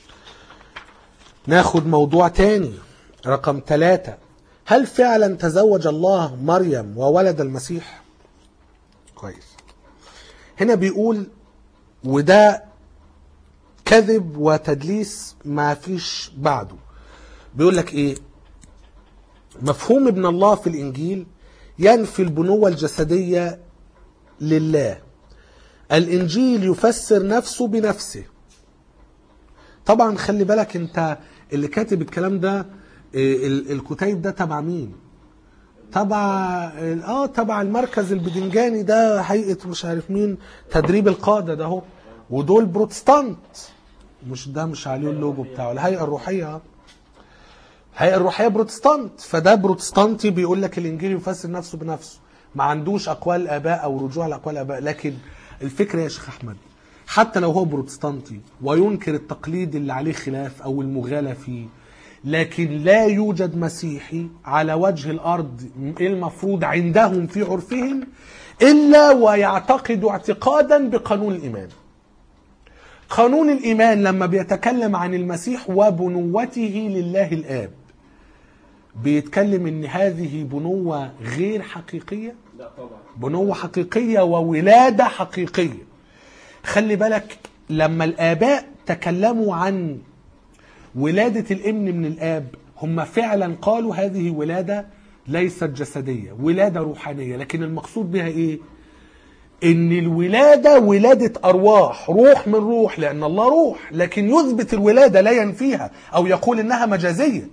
ناخد موضوع تاني رقم ثلاثة. هل فعلا تزوج الله مريم وولد المسيح؟ كويس. هنا بيقول، وده كذب وتدليس ما فيش بعده، بيقول لك ايه؟ مفهوم ابن الله في الانجيل ينفي البنوة الجسدية لله. الانجيل يفسر نفسه بنفسه. طبعا خلي بالك انت اللي كاتب الكلام ده، الكتيب ده تبع مين؟ تبع اه تبع المركز البدنجاني ده، هيئة مش عارف مين، تدريب القادة ده هو، ودول بروتستانت، مش ده مش عليه اللوجو بتاعه، الهيئة الروحية، الهيئة الروحية بروتستانت، فده بروتستانتي بيقول لك الانجيل يفسر نفسه بنفسه، ما عندوش اقوال الاباء او رجوع لاقوال الاباء. لكن الفكرة يا شيخ احمد، حتى لو هو بروتستانتي وينكر التقليد اللي عليه خلاف او المغالى فيه، لكن لا يوجد مسيحي على وجه الارض المفروض عندهم في عرفهم الا ويعتقد اعتقادا بقانون الايمان. قانون الايمان لما بيتكلم عن المسيح وبنوته لله الاب، بيتكلم ان هذه بنوة غير حقيقية؟ لا طبعا، بنوة حقيقية وولادة حقيقية. خلي بالك لما الآباء تكلموا عن ولادة الابن من الآب، هم فعلا قالوا هذه ولادة ليست جسدية، ولادة روحانية. لكن المقصود بها إيه؟ إن الولادة ولادة أرواح، روح من روح، لأن الله روح، لكن يثبت الولادة لا ينفيها أو يقول إنها مجازية.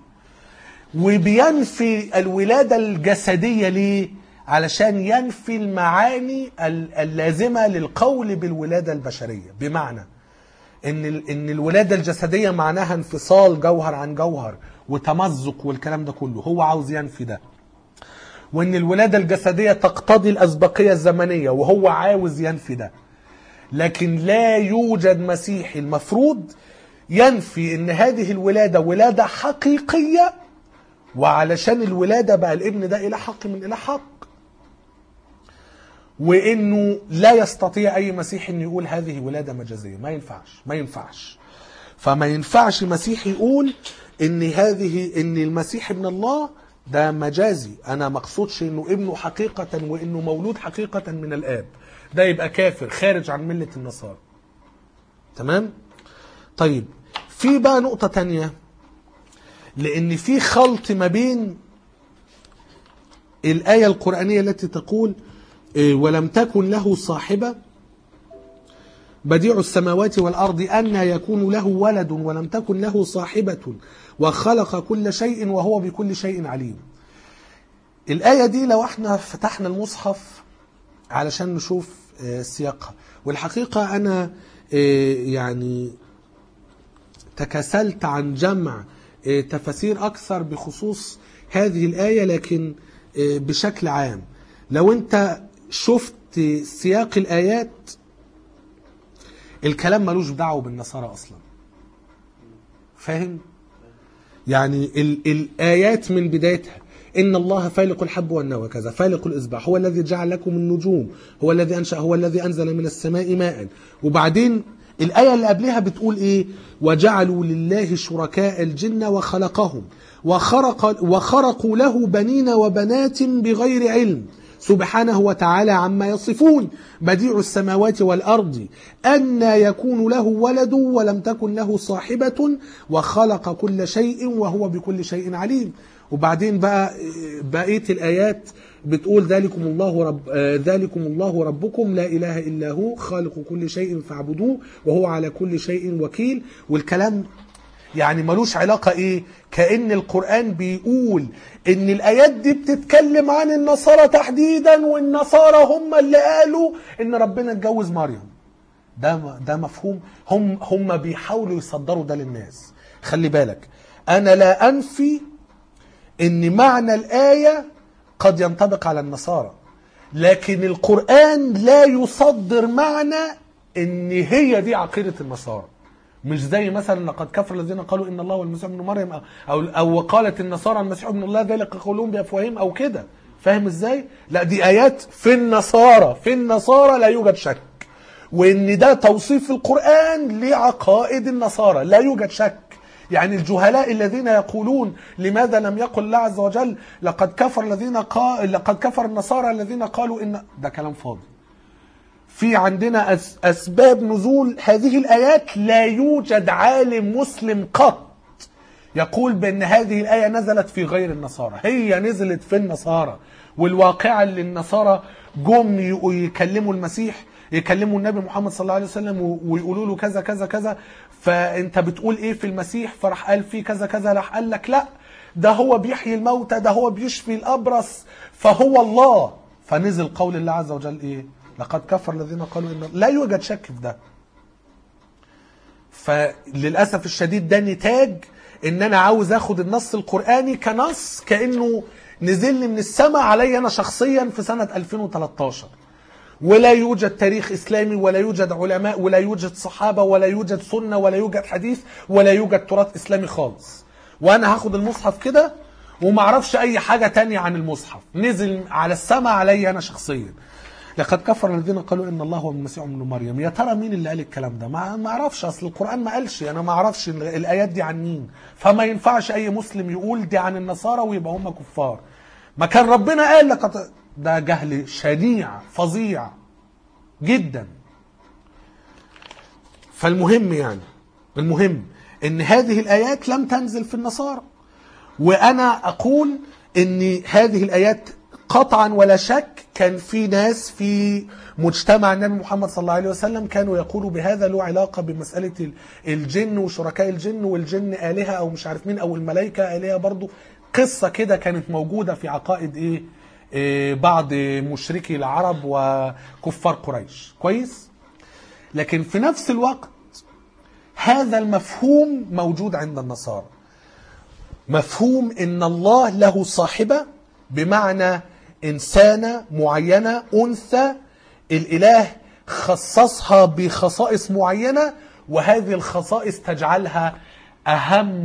وبينفي الولادة الجسدية ليه؟ علشان ينفي المعاني اللازمة للقول بالولادة البشرية. بمعنى ان ان الولادة الجسدية معناها انفصال جوهر عن جوهر وتمزق والكلام ده كله، هو عاوز ينفي ده. وان الولادة الجسدية تقتضي الأسبقية الزمنية، وهو عاوز ينفي ده. لكن لا يوجد مسيحي المفروض ينفي ان هذه الولادة ولادة حقيقية، وعلشان الولادة بقى الابن ده إله حق من إله حق. وانه لا يستطيع اي مسيحي ان يقول هذه ولاده مجازيه، ما ينفعش ما ينفعش فما ينفعش مسيحي يقول ان هذه ان المسيح ابن الله ده مجازي، انا مقصودش انه ابنه حقيقه وانه مولود حقيقه من الاب، ده يبقى كافر خارج عن مله النصارى. تمام؟ طيب في بقى نقطه تانية، لان في خلط ما بين الايه القرانيه التي تقول ولم تكن له صاحبة بديع السماوات والأرض أن يكون له ولد ولم تكن له صاحبة وخلق كل شيء وهو بكل شيء عليم. الآية دي لو احنا فتحنا المصحف علشان نشوف سياقها، والحقيقة أنا يعني تكاسلت عن جمع تفاسير أكثر بخصوص هذه الآية، لكن بشكل عام لو انت شفت سياق الآيات، الكلام ملوش دعوه بالنصارى أصلا. فاهم؟ يعني ال الآيات من بدايتها إن الله فالق الحب والنوى كذا، فالق الإصباح، هو الذي جعل لكم النجوم، هو الذي أنشأ، هو الذي أنزل من السماء ماء. وبعدين الآية اللي قبلها بتقول إيه؟ وجعلوا لله شركاء الجن وخلقهم وخرق وخرقوا له بنين وبنات بغير علم سبحانه وتعالى عما يصفون بديع السماوات والأرض أن يكون له ولد ولم تكن له صاحبة وخلق كل شيء وهو بكل شيء عليم. وبعدين بقى بقية الآيات بتقول ذلكم الله رب ذلكم الله ربكم لا إله إلا هو خالق كل شيء فاعبدوه وهو على كل شيء وكيل. والكلام يعني ملوش علاقة ايه، كأن القرآن بيقول ان الآيات دي بتتكلم عن النصارى تحديدا، والنصارى هم اللي قالوا ان ربنا اتجوز مريم. ده ده مفهوم، هم هم بيحاولوا يصدروا ده للناس. خلي بالك، انا لا انفي ان معنى الآية قد ينطبق على النصارى، لكن القرآن لا يصدر معنى ان هي دي عقيدة النصارى. مش زي مثلا لقد كفر الذين قالوا ان الله والمسيح ابن مريم او او, أو قالت النصارى المسيح ابن الله ذلك قولهم بافواههم او كده. فاهم ازاي؟ لا دي ايات في النصارى، في النصارى لا يوجد شك، وان ده توصيف القرآن لعقائد النصارى لا يوجد شك. يعني الجهلاء الذين يقولون لماذا لم يقل الله عز وجل لقد كفر الذين قال لقد كفر النصارى الذين قالوا ان ده كلام فاضي. في عندنا أسباب نزول هذه الآيات، لا يوجد عالم مسلم قط يقول بأن هذه الآية نزلت في غير النصارى. هي نزلت في النصارى، والواقعة اللي النصارى جم يكلموا المسيح، يكلموا النبي محمد صلى الله عليه وسلم ويقولوا له كذا كذا كذا، فأنت بتقول إيه في المسيح؟ فرح قال فيه كذا كذا، راح قال لك لا ده هو بيحيي الموتى، ده هو بيشفي الأبرص، فهو الله. فنزل قول الله عز وجل إيه؟ لقد كفر الذين قالوا إن لا يوجد شك في ده. فللأسف الشديد ده نتاج إن أنا عاوز أخد النص القرآني كنص كأنه نزل لي من السماء علي أنا شخصيا في سنة ألفين وثلاثة عشر، ولا يوجد تاريخ إسلامي، ولا يوجد علماء، ولا يوجد صحابة، ولا يوجد سنة، ولا يوجد حديث، ولا يوجد تراث إسلامي خالص. وأنا هاخد المصحف كده ومعرفش أي حاجة تانية عن المصحف، نزل على السماء علي أنا شخصيا. لقد كفر الذين قالوا ان الله هو المسيح ابن مريم. يا ترى مين اللي قال الكلام ده؟ ما ما اعرفش، اصل القرآن ما قالش، انا ما اعرفش الايات دي عن مين، فما ينفعش اي مسلم يقول دي عن النصارى ويبقى هم كفار. ما كان ربنا قال لقد، ده جهل شنيع فظيع جدا. فالمهم يعني المهم ان هذه الايات لم تنزل في النصارى، وانا اقول ان هذه الايات قطعا ولا شك كان في ناس في مجتمع النبي محمد صلى الله عليه وسلم كانوا يقولوا بهذا له علاقة بمسألة الجن وشركاء الجن، والجن آلهة أو مش عارف مين، أو الملائكة آلهة برضو. قصة كده كانت موجودة في عقائد إيه, إيه بعض مشركي العرب وكفار قريش. كويس؟ لكن في نفس الوقت هذا المفهوم موجود عند النصارى، مفهوم إن الله له صاحبة، بمعنى إنسانة معينة أنثى الإله خصصها بخصائص معينة، وهذه الخصائص تجعلها أهم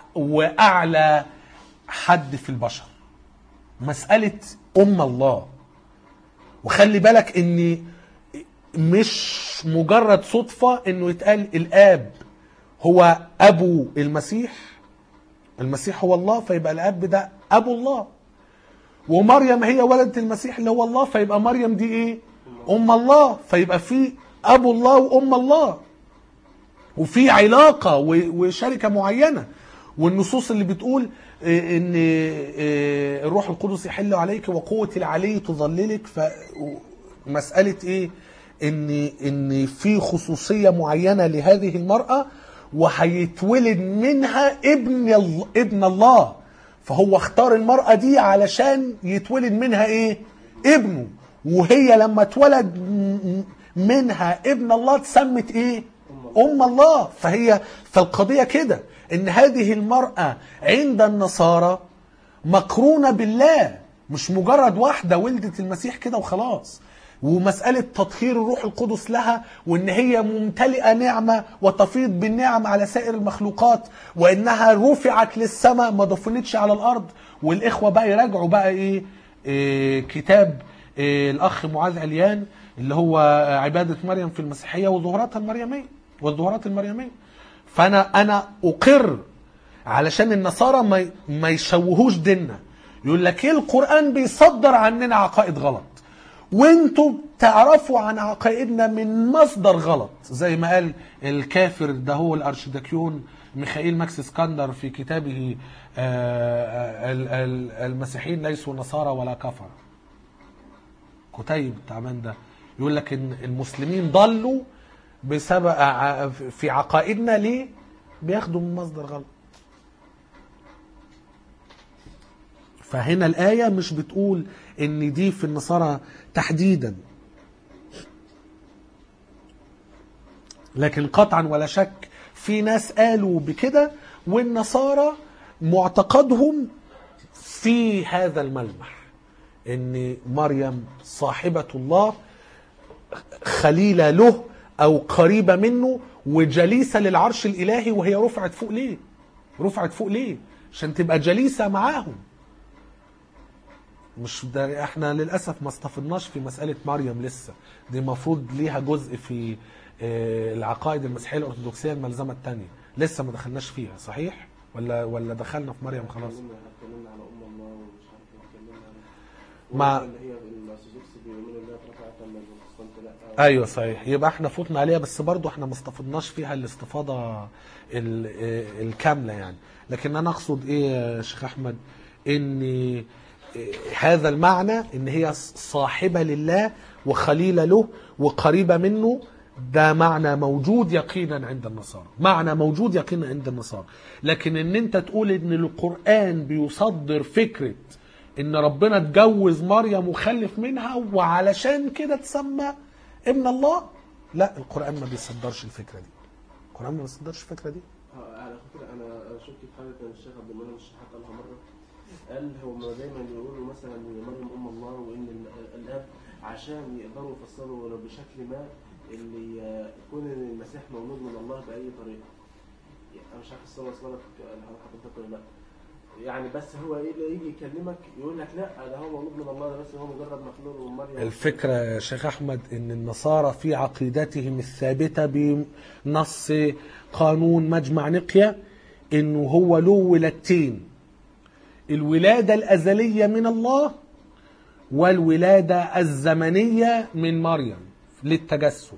وأعلى حد في البشر. مسألة أم الله. وخلي بالك إن مش مجرد صدفة إنه يتقال الآب هو أبو المسيح، المسيح هو الله فيبقى الآب ده أبو الله، ومريم هي ولدة المسيح اللي هو الله فيبقى مريم دي ايه؟ ام الله. فيبقى في ابو الله وام الله، وفي علاقة وشركة معينة. والنصوص اللي بتقول ان الروح القدس يحل عليك وقوة العلي تظللك، فمسألة ايه؟ ان ان في خصوصية معينة لهذه المرأة، وهيتولد منها ابن ابن الله، فهو اختار المرأة دي علشان يتولد منها ايه؟ ابنه. وهي لما اتولد منها ابن الله تسمت ايه؟ ام الله. فهي فالقضية كده ان هذه المرأة عند النصارى مقرونة بالله، مش مجرد واحدة ولدت المسيح كده وخلاص. ومسألة تطهير الروح القدس لها، وان هي ممتلئة نعمة وتفيض بالنعم على سائر المخلوقات، وانها رفعت للسماء ما دفنتش على الارض. والاخوة بقى يراجعوا بقى ايه, إيه كتاب إيه الاخ معاذ عليان اللي هو عبادة مريم في المسيحية وظهوراتها المريمية والظهورات المريمية. فانا انا اقر علشان النصارى ما ما يشوهوش ديننا، يقول لك ايه القرآن بيصدر عننا عقائد غلط، وانتوا تعرفوا عن عقائدنا من مصدر غلط، زي ما قال الكافر ده هو الارشدكيون ميخائيل ماكس اسكندر في كتابه المسيحيين ليسوا نصارى ولا كفر. كتيب تعبان ده يقول لك ان المسلمين ضلوا بسبب في عقائدنا، ليه؟ بياخدوا من مصدر غلط. فهنا الآية مش بتقول ان دي في النصارى تحديدا، لكن قطعا ولا شك في ناس قالوا بكده، والنصارى معتقدهم في هذا الملمح ان مريم صاحبة الله، خليلة له او قريبة منه، وجليسة للعرش الإلهي، وهي رفعت فوق ليه؟ رفعت فوق ليه؟ عشان تبقى جليسة معاهم. مش ده احنا للأسف ما استفدناش في مسألة مريم لسه، دي المفروض ليها جزء في العقائد المسيحية الأرثوذكسية الملزمة الثانية، لسه ما دخلناش فيها، صحيح؟ ولا ولا دخلنا في مريم خلاص؟ اتكلمنا على أم الله ومش عارف اتكلمنا على مع اللي هي الأرثوذكس بيقولوا إنها اترفعت لما البروتستانت لا. ايوه صحيح، يبقى احنا فوتنا عليها، بس برضو احنا ما استفدناش فيها الاستفاضة الكاملة يعني. لكن انا اقصد ايه يا شيخ احمد، ان هذا المعنى ان هي صاحبة لله وخليلة له وقريبة منه، ده معنى موجود يقينا عند النصارى، معنى موجود يقينا عند النصارى. لكن ان انت تقول ان القرآن بيصدر فكرة ان ربنا اتجوز مريم وخلف منها وعلشان كده تسمى ابن الله، لا، القرآن ما بيصدرش الفكرة دي. القرآن ما بيصدرش الفكرة دي. على فكرة أنا أنا شفت في حاجة كان الشيخ عبد المنعم الشيخ قالها مرة، قال هم دايما يقولوا مثلا ان مريم ام الله وان الاب عشان يقدروا يفسروا بشكل ما اللي يكون المسيح مولود من الله باي طريقه. انا مش عارف الصوره وصلت لحضرتك ولا لا، يعني بس هو ايه اللي يجي يكلمك يقول لك لا ده هو مولود من الله، ده بس هو مجرد مخلوق من مريم. الفكره يا شيخ احمد ان النصارى في عقيدتهم الثابته بنص قانون مجمع نقيا انه هو له ولادتين، الولادة الأزلية من الله والولادة الزمنية من مريم للتجسد.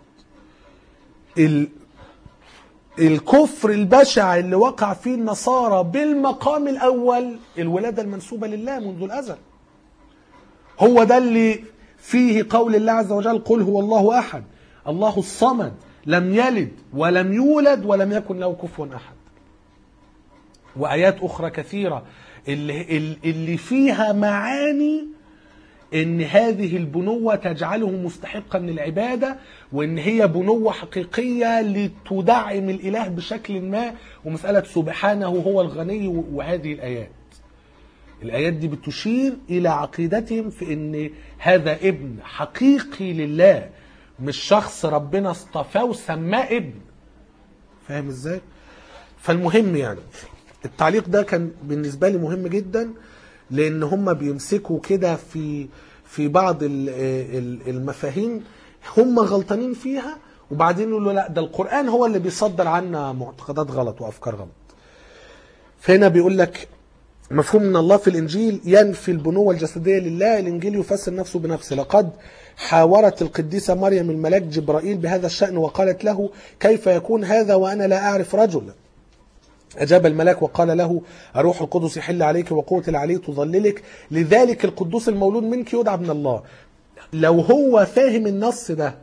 الكفر البشع اللي وقع فيه النصارى بالمقام الأول الولادة المنسوبة لله منذ الأزل، هو ده اللي فيه قول الله عز وجل قل هو الله أحد الله الصمد لم يلد ولم يولد ولم يكن له كفوا أحد، وآيات أخرى كثيرة اللي, اللي فيها معاني ان هذه البنوة تجعله مستحقا للعبادة، وان هي بنوة حقيقية لتدعم الاله بشكل ما، ومسألة سبحانه هو الغني. وهذه الايات الايات دي بتشير الى عقيدتهم في ان هذا ابن حقيقي لله، مش شخص ربنا اصطفاه وسماه ابن. فاهم ازاي؟ فالمهم يعني التعليق ده كان بالنسبة لي مهم جدا، لان هم بيمسكوا كده في في بعض المفاهيم هم غلطانين فيها، وبعدين يقولوا لا ده القرآن هو اللي بيصدر عنا معتقدات غلط وافكار غلط. فهنا بيقول لك مفهوم ان الله في الانجيل ينفي البنوة الجسدية لله، الانجيل يفسر نفسه بنفسه. لقد حاورت القديسة مريم الملاك جبرائيل بهذا الشأن وقالت له كيف يكون هذا وأنا لا أعرف رجلا؟ أجاب الملاك وقال له الروح القدس يحل عليك وقوة العلي تظللك، لذلك القدوس المولود منك يدعى ابن الله. لو هو فاهم النص ده،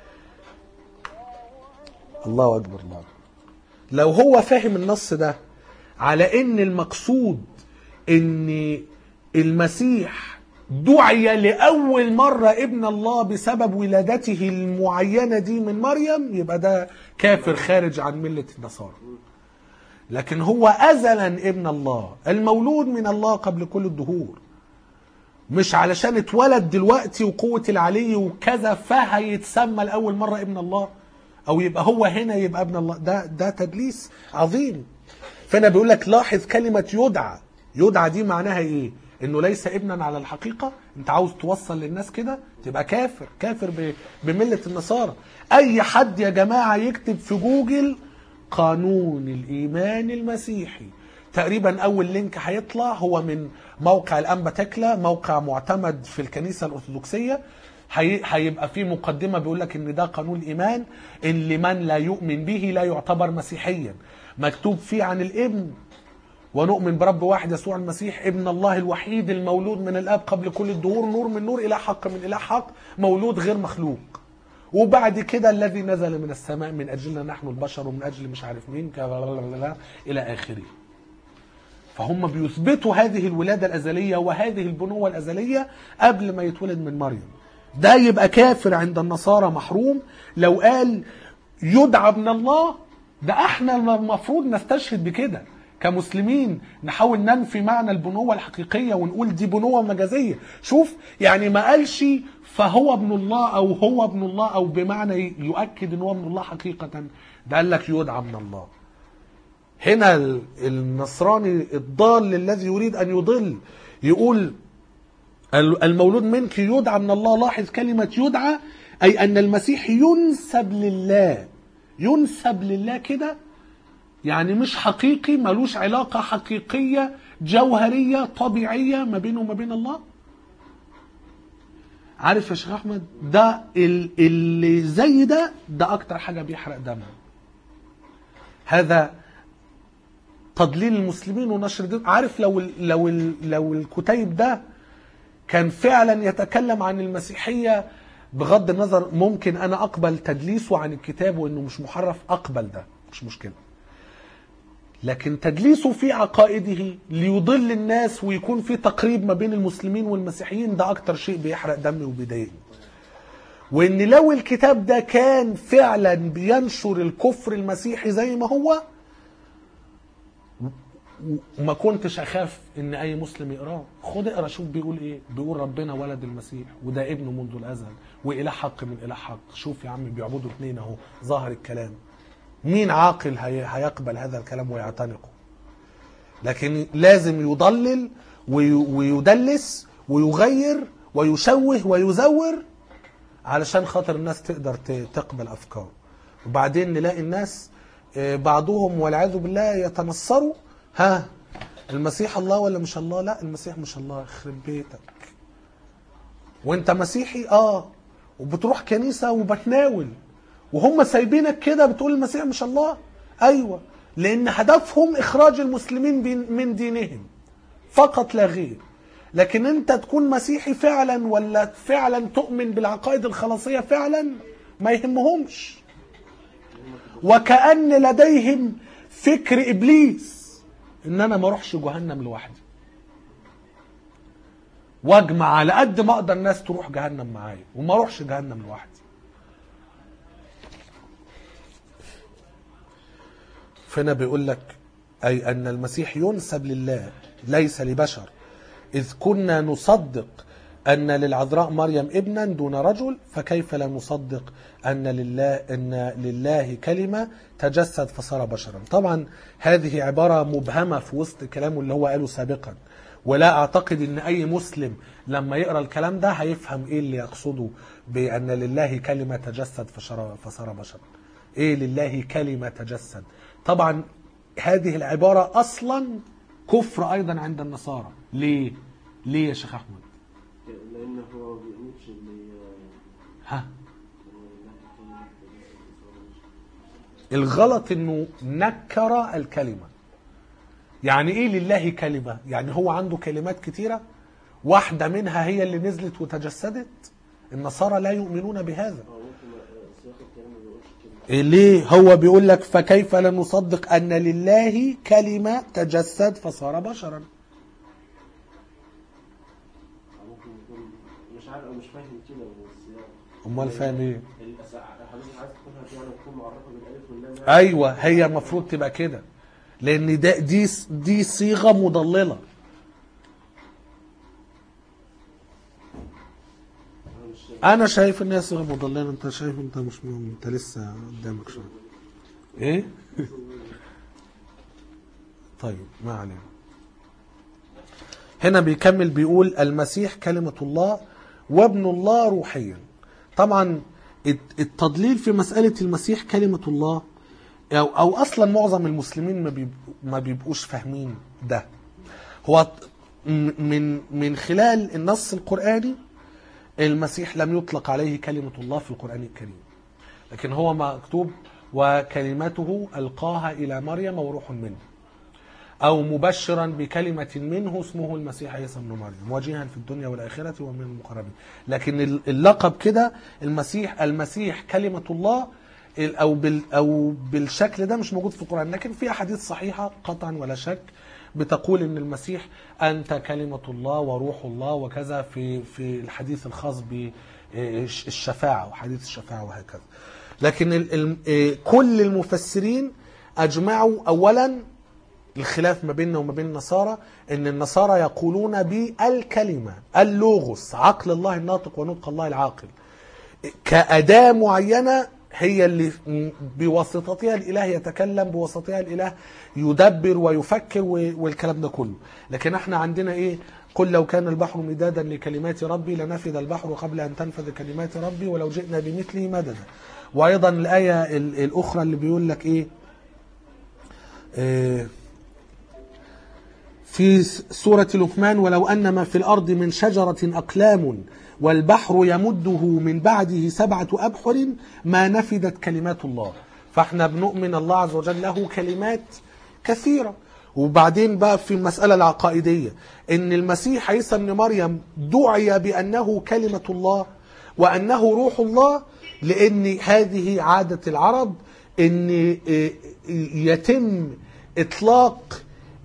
الله أكبر الله، لو هو فاهم النص ده على ان المقصود ان المسيح دعي لأول مرة ابن الله بسبب ولادته المعينة دي من مريم، يبقى ده كافر خارج عن ملة النصارى. لكن هو أزلا ابن الله المولود من الله قبل كل الدهور، مش علشان اتولد دلوقتي وقوة العلي وكذا فهيتسمى لأول مرة ابن الله، أو يبقى هو هنا يبقى ابن الله. ده ده تدليس عظيم. فأنا بيقول لك لاحظ كلمة يدعى، يدعى دي معناها إيه؟ إنه ليس ابنا على الحقيقة. أنت عاوز توصل للناس كده تبقى كافر، كافر بملة النصارى. أي حد يا جماعة يكتب في جوجل قانون الإيمان المسيحي، تقريبا أول لينك هيطلع هو من موقع الأنبا تكلا، موقع معتمد في الكنيسة الأرثوذكسية. هيبقى فيه مقدمة بيقول لك إن ده قانون الإيمان، إن لمن لا يؤمن به لا يعتبر مسيحيا. مكتوب فيه عن الابن ونؤمن برب واحد يسوع المسيح ابن الله الوحيد المولود من الآب قبل كل الدهور، نور من نور، إله حق من إله حق، مولود غير مخلوق. وبعد كده الذي نزل من السماء من أجلنا نحن البشر ومن أجل مش عارف مين إلى آخره. فهم بيثبتوا هذه الولادة الأزلية وهذه البنوة الأزلية قبل ما يتولد من مريم. ده يبقى كافر عند النصارى محروم. لو قال يدعى ابن الله، ده احنا المفروض نستشهد بكده كمسلمين، نحاول ننفي معنى البنوة الحقيقية ونقول دي بنوة مجازية. شوف يعني ما قالش فهو ابن الله او هو ابن الله او بمعنى يؤكد ان هو ابن الله حقيقة، ده قال لك يدعى من الله. هنا النصراني الضال الذي يريد أن يضل يقول المولود منك يدعى من الله. لاحظ كلمة يدعى، أي أن المسيح ينسب لله. ينسب لله كده يعني مش حقيقي، ملوش علاقة حقيقية جوهرية طبيعية ما بينه وما بين الله. عارف يا شيخ أحمد، ده اللي زي ده ده أكتر حاجة بيحرق دمه. هذا تضليل المسلمين ونشر دين. عارف لو ال لو ال لو الكتيب ده كان فعلا يتكلم عن المسيحية، بغض النظر ممكن أنا أقبل تدليسه عن الكتاب وإنه مش محرف، أقبل ده مش مشكلة. لكن تدليسه في عقائده ليضل الناس ويكون في تقريب ما بين المسلمين والمسيحيين، ده أكتر شيء بيحرق دمي وبيضايقني. وإن لو الكتاب ده كان فعلا بينشر الكفر المسيحي زي ما هو، وما كنتش أخاف إن أي مسلم يقراه. خد اقرا شوف بيقول إيه. بيقول ربنا ولد المسيح وده ابنه منذ الأزل وإله حق من إله حق. شوف يا عم بيعبدوا اثنين أهو، ظاهر الكلام. مين عاقل هي هيقبل هذا الكلام ويعتنقه؟ لكن لازم يضلل ويدلس ويغير ويشوه ويزور علشان خاطر الناس تقدر تقبل أفكاره. وبعدين نلاقي الناس بعضهم والعياذ بالله يتنصروا، ها المسيح الله ولا مش الله؟ لا المسيح مش الله. يخرب بيتك، وانت مسيحي اه وبتروح كنيسة وبتناول وهم سايبينك كده بتقول المسيح مش الله. ايوه، لان هدفهم اخراج المسلمين من دينهم فقط لا غير. لكن انت تكون مسيحي فعلا ولا فعلا تؤمن بالعقائد الخلاصية فعلا ما يهمهمش. وكأن لديهم فكر إبليس إن أنا ما أروحش جهنم لوحدي، واجمع على قد ما أقدر الناس تروح جهنم معايا وما أروحش جهنم لوحدي. فهنا بيقول لك أي أن المسيح ينسب لله ليس لبشر، إذ كنا نصدق أن للعذراء مريم ابنا دون رجل، فكيف لا نصدق أن لله أن لله كلمة تجسد فصار بشرا. طبعا هذه عبارة مبهمة في وسط كلامه اللي هو قاله سابقا، ولا أعتقد أن أي مسلم لما يقرأ الكلام ده هيفهم إيه اللي يقصده بأن لله كلمة تجسد فصار بشرا. إيه لله كلمة تجسد؟ طبعا هذه العبارة أصلا كفر أيضا عند النصارى. ليه؟ ليه يا شيخ أحمد؟ لأنه هو ما بيؤمنش اللي ها الغلط انه نكر الكلمة. يعني ايه لله كلمة؟ يعني هو عنده كلمات كتيرة واحدة منها هي اللي نزلت وتجسدت. النصارى لا يؤمنون بهذا. إيه ليه هو بيقول لك فكيف لا نصدق ان لله كلمة تجسد فصار بشرا؟ مش عارف مش فاهم كده بس. امال فاهم ايه؟ حضرتك عايز تكون يعني تكون معرفه بالالف واللام. ايوه هي المفروض تبقى كده، لان ده دي دي صيغه مضلله. انا شايف ان هي صيغه مضلله. انت شايف؟ انت مش مهم. انت لسه قدامك شويه. ايه طيب ما علينا. هنا بيكمل بيقول المسيح كلمة الله وابن الله روحيا. طبعا التضليل في مسألة المسيح كلمة الله أو, أو أصلا معظم المسلمين ما, بيب ما بيبقوش فاهمين ده. هو من, من خلال النص القرآني المسيح لم يطلق عليه كلمة الله في القرآن الكريم، لكن هو مكتوب وكلمته ألقاها إلى مريم وروح منه، أو مبشرا بكلمة منه اسمه المسيح عيسى ابن مريم وجيها في الدنيا والآخرة ومن المقربين. لكن اللقب كده المسيح المسيح كلمة الله أو بال أو بالشكل ده مش موجود في القرآن. لكن في أحاديث صحيحة قطعا ولا شك بتقول إن المسيح أنت كلمة الله وروح الله وكذا في في الحديث الخاص بالشفاعة وحديث الشفاعة وهكذا. لكن كل المفسرين أجمعوا أولا الخلاف ما بيننا وما بين النصارى ان النصارى يقولون بالكلمة اللوغوس عقل الله الناطق ونطق الله العاقل كأداة معينة هي اللي بواسطتها الإله يتكلم، بواسطتها الإله يدبر ويفكر والكلام ده كله. لكن احنا عندنا ايه؟ قل لو كان البحر مدادا لكلمات ربي لنفذ البحر قبل أن تنفذ كلمات ربي ولو جئنا بمثله مددا. وأيضا الآية الأخرى اللي بيقول لك ايه اه في سورة لقمان ولو أن ما في الأرض من شجرة أقلام والبحر يمده من بعده سبعة أبحر ما نفدت كلمات الله. فاحنا بنؤمن الله عز وجل له كلمات كثيرة. وبعدين بقى في المسألة العقائدية ان المسيح عيسى بن مريم دعي بأنه كلمة الله وأنه روح الله، لأن هذه عادة العرب ان يتم إطلاق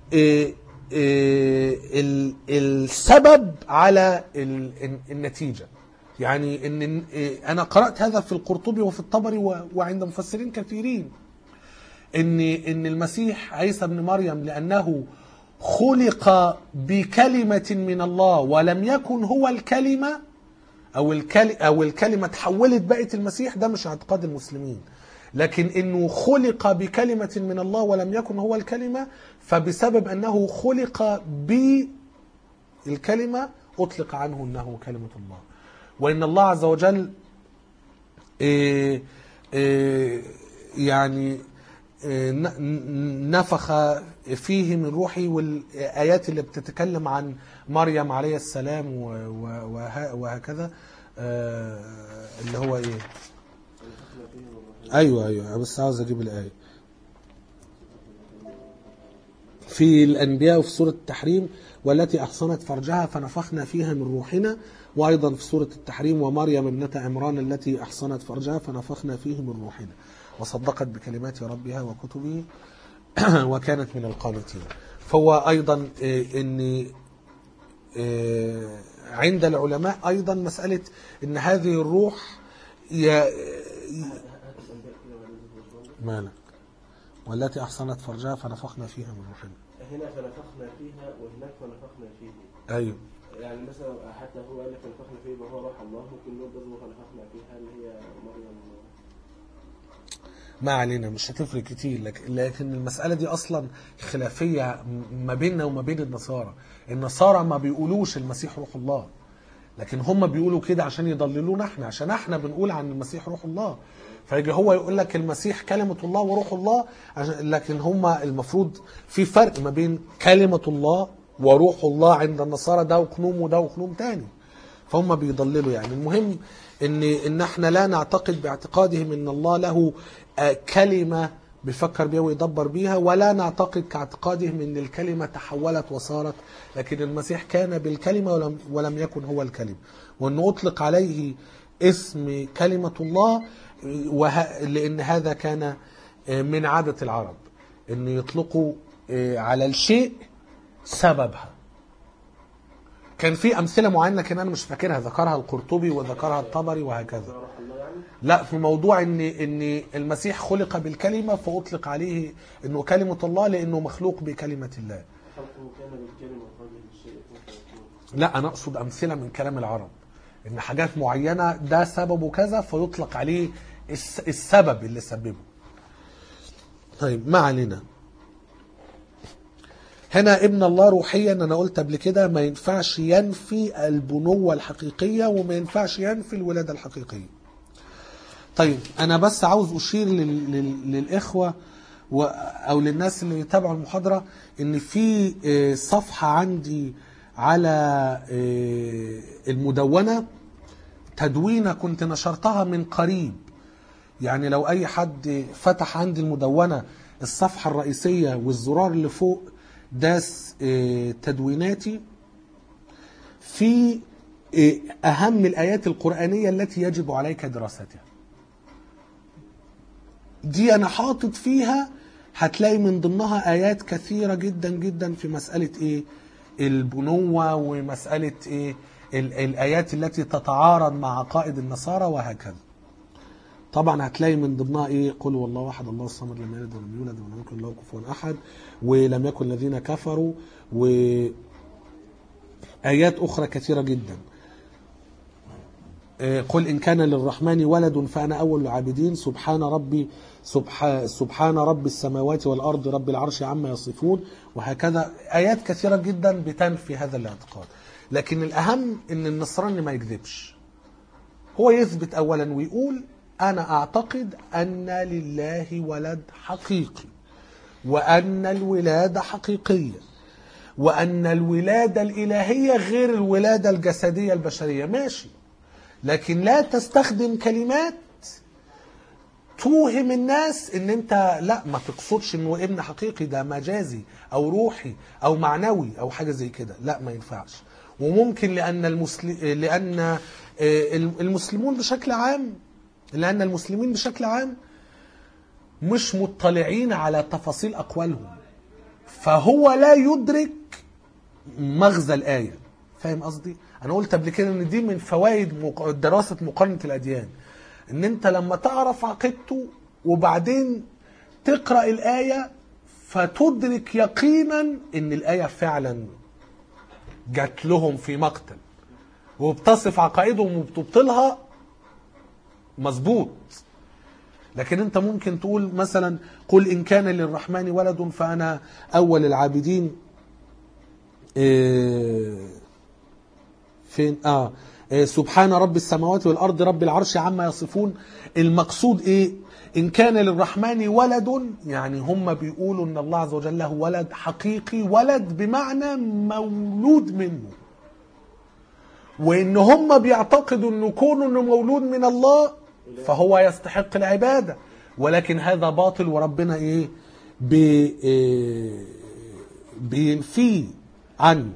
السبب على النتيجة. يعني ان انا قرأت هذا في القرطبي وفي الطبري وعند مفسرين كثيرين ان ان المسيح عيسى بن مريم لانه خلق بكلمة من الله ولم يكن هو الكلمة او الكلمة او الكلمة تحولت بقت المسيح، ده مش اعتقاد المسلمين. لكن انه خلق بكلمة من الله ولم يكن هو الكلمة، فبسبب انه خلق بالكلمة اطلق عنه انه كلمة الله. وان الله عز وجل إيه إيه يعني إيه نفخ فيه من روحي، والآيات اللي بتتكلم عن مريم عليه السلام وهكذا اللي هو ايه ايوه ايوه بس عاوز اجيب الآية في الأنبياء وفي سورة التحريم والتي أحصنت فرجها فنفخنا فيها من روحنا، وأيضا في سورة التحريم ومريم ابنة عمران التي أحصنت فرجها فنفخنا فيه من روحنا وصدقت بكلمات ربها وكتبه وكانت من القانتين. فهو أيضا إن عند العلماء أيضا مسألة إن هذه الروح ي... مالك والتي أحصنت فرجها فنفخنا فيها من روحنا. هنا فنفخنا فيها وهناك فنفخنا فيه. أيوه. يعني مثلا حتى هو قال لك فنفخنا فيه وهو روح الله، ممكن نقول برضه فنفخنا فيها اللي هي مريم. ما علينا مش هتفرق كتير، لكن المسألة دي أصلا خلافية ما بيننا وما بين النصارى. النصارى ما بيقولوش المسيح روح الله، لكن هم بيقولوا كده عشان يضللونا احنا، عشان احنا بنقول عن المسيح روح الله. فيجي هو يقول لك المسيح كلمة الله وروح الله، لكن هم المفروض في فرق ما بين كلمة الله وروح الله عند النصارى، ده وقنوم وده وقنوم تاني، فهم بيضللوا. يعني المهم ان ان احنا لا نعتقد باعتقادهم ان الله له كلمة بيفكر بيها ويدبر بيها، ولا نعتقد كاعتقادهم ان الكلمة تحولت وصارت، لكن المسيح كان بالكلمة ولم, ولم يكن هو الكلمة، وانه اطلق عليه اسم كلمة الله وه... لان هذا كان من عادة العرب ان يطلقوا على الشيء سببها. كان في امثله معينه لكن انا مش فاكرها، ذكرها القرطبي وذكرها الطبري وهكذا. لا في موضوع ان ان المسيح خلق بالكلمه فاطلق عليه انه كلمه الله لانه مخلوق بكلمه الله. لا انا اقصد امثله من كلام العرب ان حاجات معينه ده سببه كذا فيطلق عليه السبب اللي سببه. طيب ما علينا. هنا ابن الله روحيا انا قلت قبل كده ما ينفعش ينفي البنوة الحقيقية وما ينفعش ينفي الولادة الحقيقية. طيب انا بس عاوز اشير لل... لل... للاخوة و... او للناس اللي يتابعوا المحاضرة ان في صفحة عندي على المدونة تدوينة كنت نشرتها من قريب. يعني لو اي حد فتح عندي المدونة الصفحة الرئيسية والزرار اللي فوق داس تدويناتي في أهم الآيات القرآنية التي يجب عليك دراستها، دي أنا حاطط فيها هتلاقي من ضمنها آيات كثيرة جدا جدا في مسألة إيه البنوة ومسألة إيه الآيات التي تتعارض مع عقائد النصارى وهكذا. طبعا هتلاقي من ضمنها ايه قل هو الله احد الله الصمد لم يلد ولم يولد ولم يكن له كفوا احد ولم يكن الذين كفروا وايات اخرى كثيره جدا. قل إن كان للرحمن ولد فأنا أول العابدين سبحان ربي سبحان, سبحان رب السماوات والأرض رب العرش عما يصفون، وهكذا آيات كثيرة جدا بتنفي هذا الاعتقاد. لكن الأهم إن النصراني ما يكذبش، هو يثبت أولا ويقول أنا أعتقد أن لله ولد حقيقي، وأن الولادة حقيقية، وأن الولادة الإلهية غير الولادة الجسدية البشرية. ماشي، لكن لا تستخدم كلمات توهم الناس ان انت لا ما تقصدش انه ابن حقيقي، ده مجازي او روحي او معنوي او حاجة زي كده. لا، ما ينفعش. وممكن لان المسلم لان المسلمون بشكل عام لان المسلمين بشكل عام مش مطلعين على تفاصيل اقوالهم، فهو لا يدرك مغزى الآية. فاهم قصدي؟ انا قلت قبل كده ان دي من فوائد دراسة مقارنة الاديان، ان انت لما تعرف عقيدته وبعدين تقرأ الآية فتدرك يقينا ان الآية فعلا جات لهم في مقتل وبتصف عقائدهم وبتبطلها مظبوط. لكن انت ممكن تقول مثلا قل ان كان للرحمن ولد فانا اول العابدين. إيه فين اه سبحان رب السماوات والأرض رب العرش عما يصفون. المقصود إيه؟ إن كان للرحمن ولد، يعني هم بيقولوا إن الله عز وجل له ولد حقيقي، ولد بمعنى مولود منه، وإن هم بيعتقدوا إنه كونه إنه مولود من الله فهو يستحق العبادة، ولكن هذا باطل وربنا إيه بي إيه بينفيه عنه.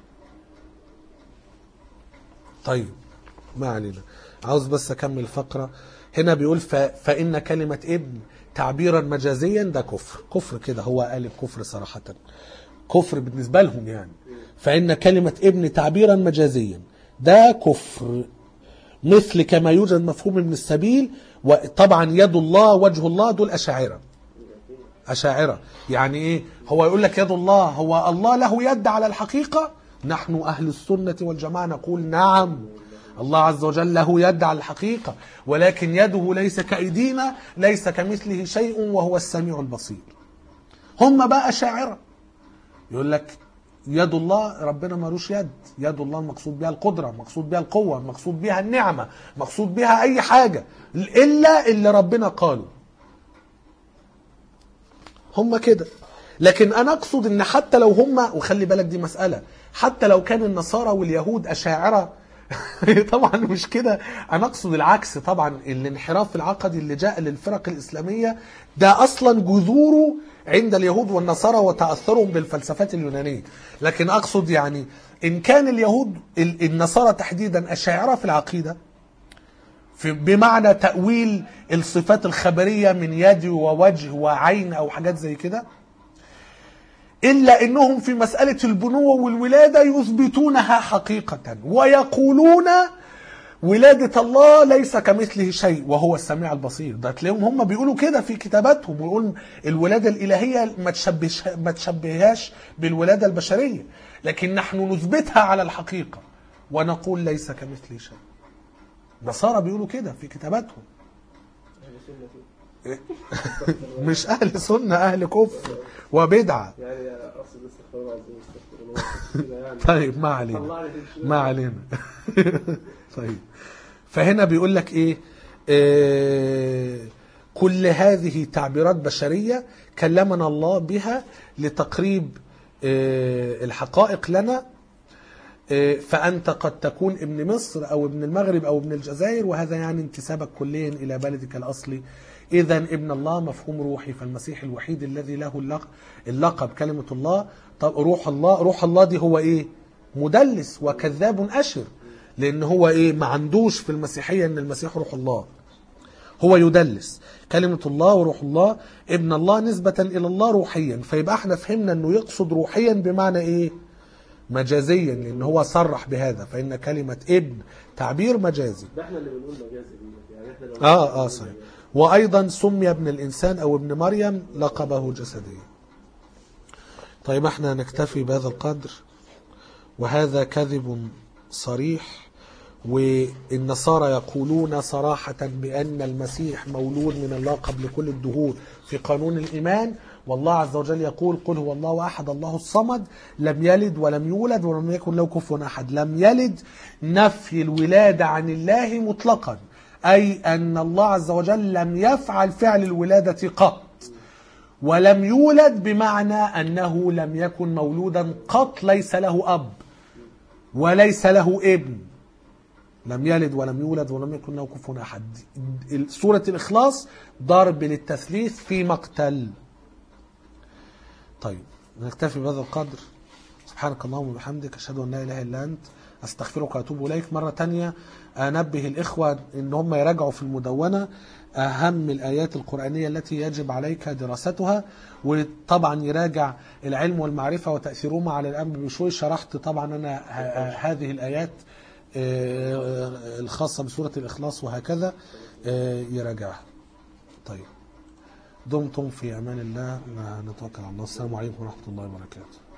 طيب ما علينا، عاوز بس أكمل فقرة هنا. بيقول ف... فإن كلمة ابن تعبيرا مجازيا ده كفر. كفر كده هو قال كفر صراحة، كفر بالنسبة لهم يعني. فإن كلمة ابن تعبيرا مجازيا ده كفر، مثل كما يوجد مفهوم من السبيل. وطبعا يد الله وجه الله دول أشاعرة. أشاعرة يعني إيه؟ هو يقول لك يد الله، هو الله له يد على الحقيقة؟ نحن أهل السنة والجماعة نقول نعم، الله عز وجل له يد على الحقيقة، ولكن يده ليس كأيدينا، ليس كمثله شيء وهو السميع البصير. هم بقى شاعرة يقول لك يد الله، ربنا مالوش يد. يد الله مقصود بها القدرة، مقصود بها القوة، مقصود بها النعمة، مقصود بها أي حاجة إلا اللي ربنا قاله. هم كده. لكن أنا أقصد إن حتى لو هم، وخلي بالك دي مسألة، حتى لو كان النصارى واليهود أشاعرة طبعا مش كده، أنا أقصد العكس. طبعا الانحراف العقدي اللي جاء للفرق الإسلامية ده أصلا جذوره عند اليهود والنصارى وتأثرهم بالفلسفات اليونانية. لكن أقصد يعني إن كان اليهود النصارى تحديدا أشاعرة في العقيدة، في بمعنى تأويل الصفات الخبرية من يد ووجه وعين أو حاجات زي كده، إلا إنهم في مسألة البنوة والولادة يثبتونها حقيقة ويقولون ولادة الله ليس كمثله شيء وهو السميع البصير. ده تلاقيهم هم بيقولوا كده في كتاباتهم، ويقولون الولادة الإلهية ما تشبهش ما تشبههاش بالولادة البشرية، لكن نحن نثبتها على الحقيقة ونقول ليس كمثله شيء. نصارى بيقولوا كده في كتاباتهم. مش أهل سنة، أهل كفر وبدعة يعني اقصد استغفر الله العظيم استغفر الله يعني. طيب ما علينا ما علينا طيب فهنا بيقول لك ايه, إيه كل هذه تعبيرات بشرية كلمنا الله بها لتقريب إيه الحقائق لنا. إيه فأنت قد تكون ابن مصر أو ابن المغرب أو ابن الجزائر، وهذا يعني انتسابك كليا إلى بلدك الأصلي. إذا ابن الله مفهوم روحي، فالمسيح الوحيد الذي له اللقب كلمة الله. طب روح الله، روح الله دي هو إيه؟ مدلس وكذاب أشر، لأن هو إيه؟ ما عندوش في المسيحية أن المسيح روح الله، هو يدلس. كلمة الله وروح الله. ابن الله نسبة إلى الله روحيا، فيبقى احنا فهمنا أنه يقصد روحيا بمعنى إيه؟ مجازيا، لأن هو صرح بهذا. فإن كلمة ابن تعبير مجازي. ده احنا اللي بنقول مجازي يعني. احنا لو آه آه صحيح. وأيضا سمي ابن الإنسان أو ابن مريم لقبه جسديا. طيب احنا نكتفي بهذا القدر، وهذا كذب صريح والنصارى يقولون صراحة بأن المسيح مولود من الله قبل كل الدهور في قانون الإيمان. والله عز وجل يقول قل هو الله أحد الله الصمد لم يلد ولم يولد ولم يكن له كفوا أحد. لم يلد نفي الولادة عن الله مطلقا، أي أن الله عز وجل لم يفعل فعل الولادة قط. ولم يولد بمعنى أنه لم يكن مولودا قط، ليس له أب وليس له ابن. لم يلد ولم يولد ولم يكن له كفوا أحد. سورة الإخلاص ضرب للتثليث في مقتل. طيب نكتفي بهذا القدر. سبحانك اللهم وبحمدك أشهد أن لا إله إلا أنت أستغفرك وأتوب إليك. مرة تانية أنبه الإخوة إن هم يراجعوا في المدونة أهم الآيات القرآنية التي يجب عليك دراستها، وطبعا يراجع العلم والمعرفة وتأثيرهما على الأمر بشوي. شرحت طبعا أنا هذه الآيات الخاصة بسورة الإخلاص وهكذا يراجعها. طيب دمتم في أمان الله، نتوكل على الله. السلام عليكم ورحمة الله وبركاته.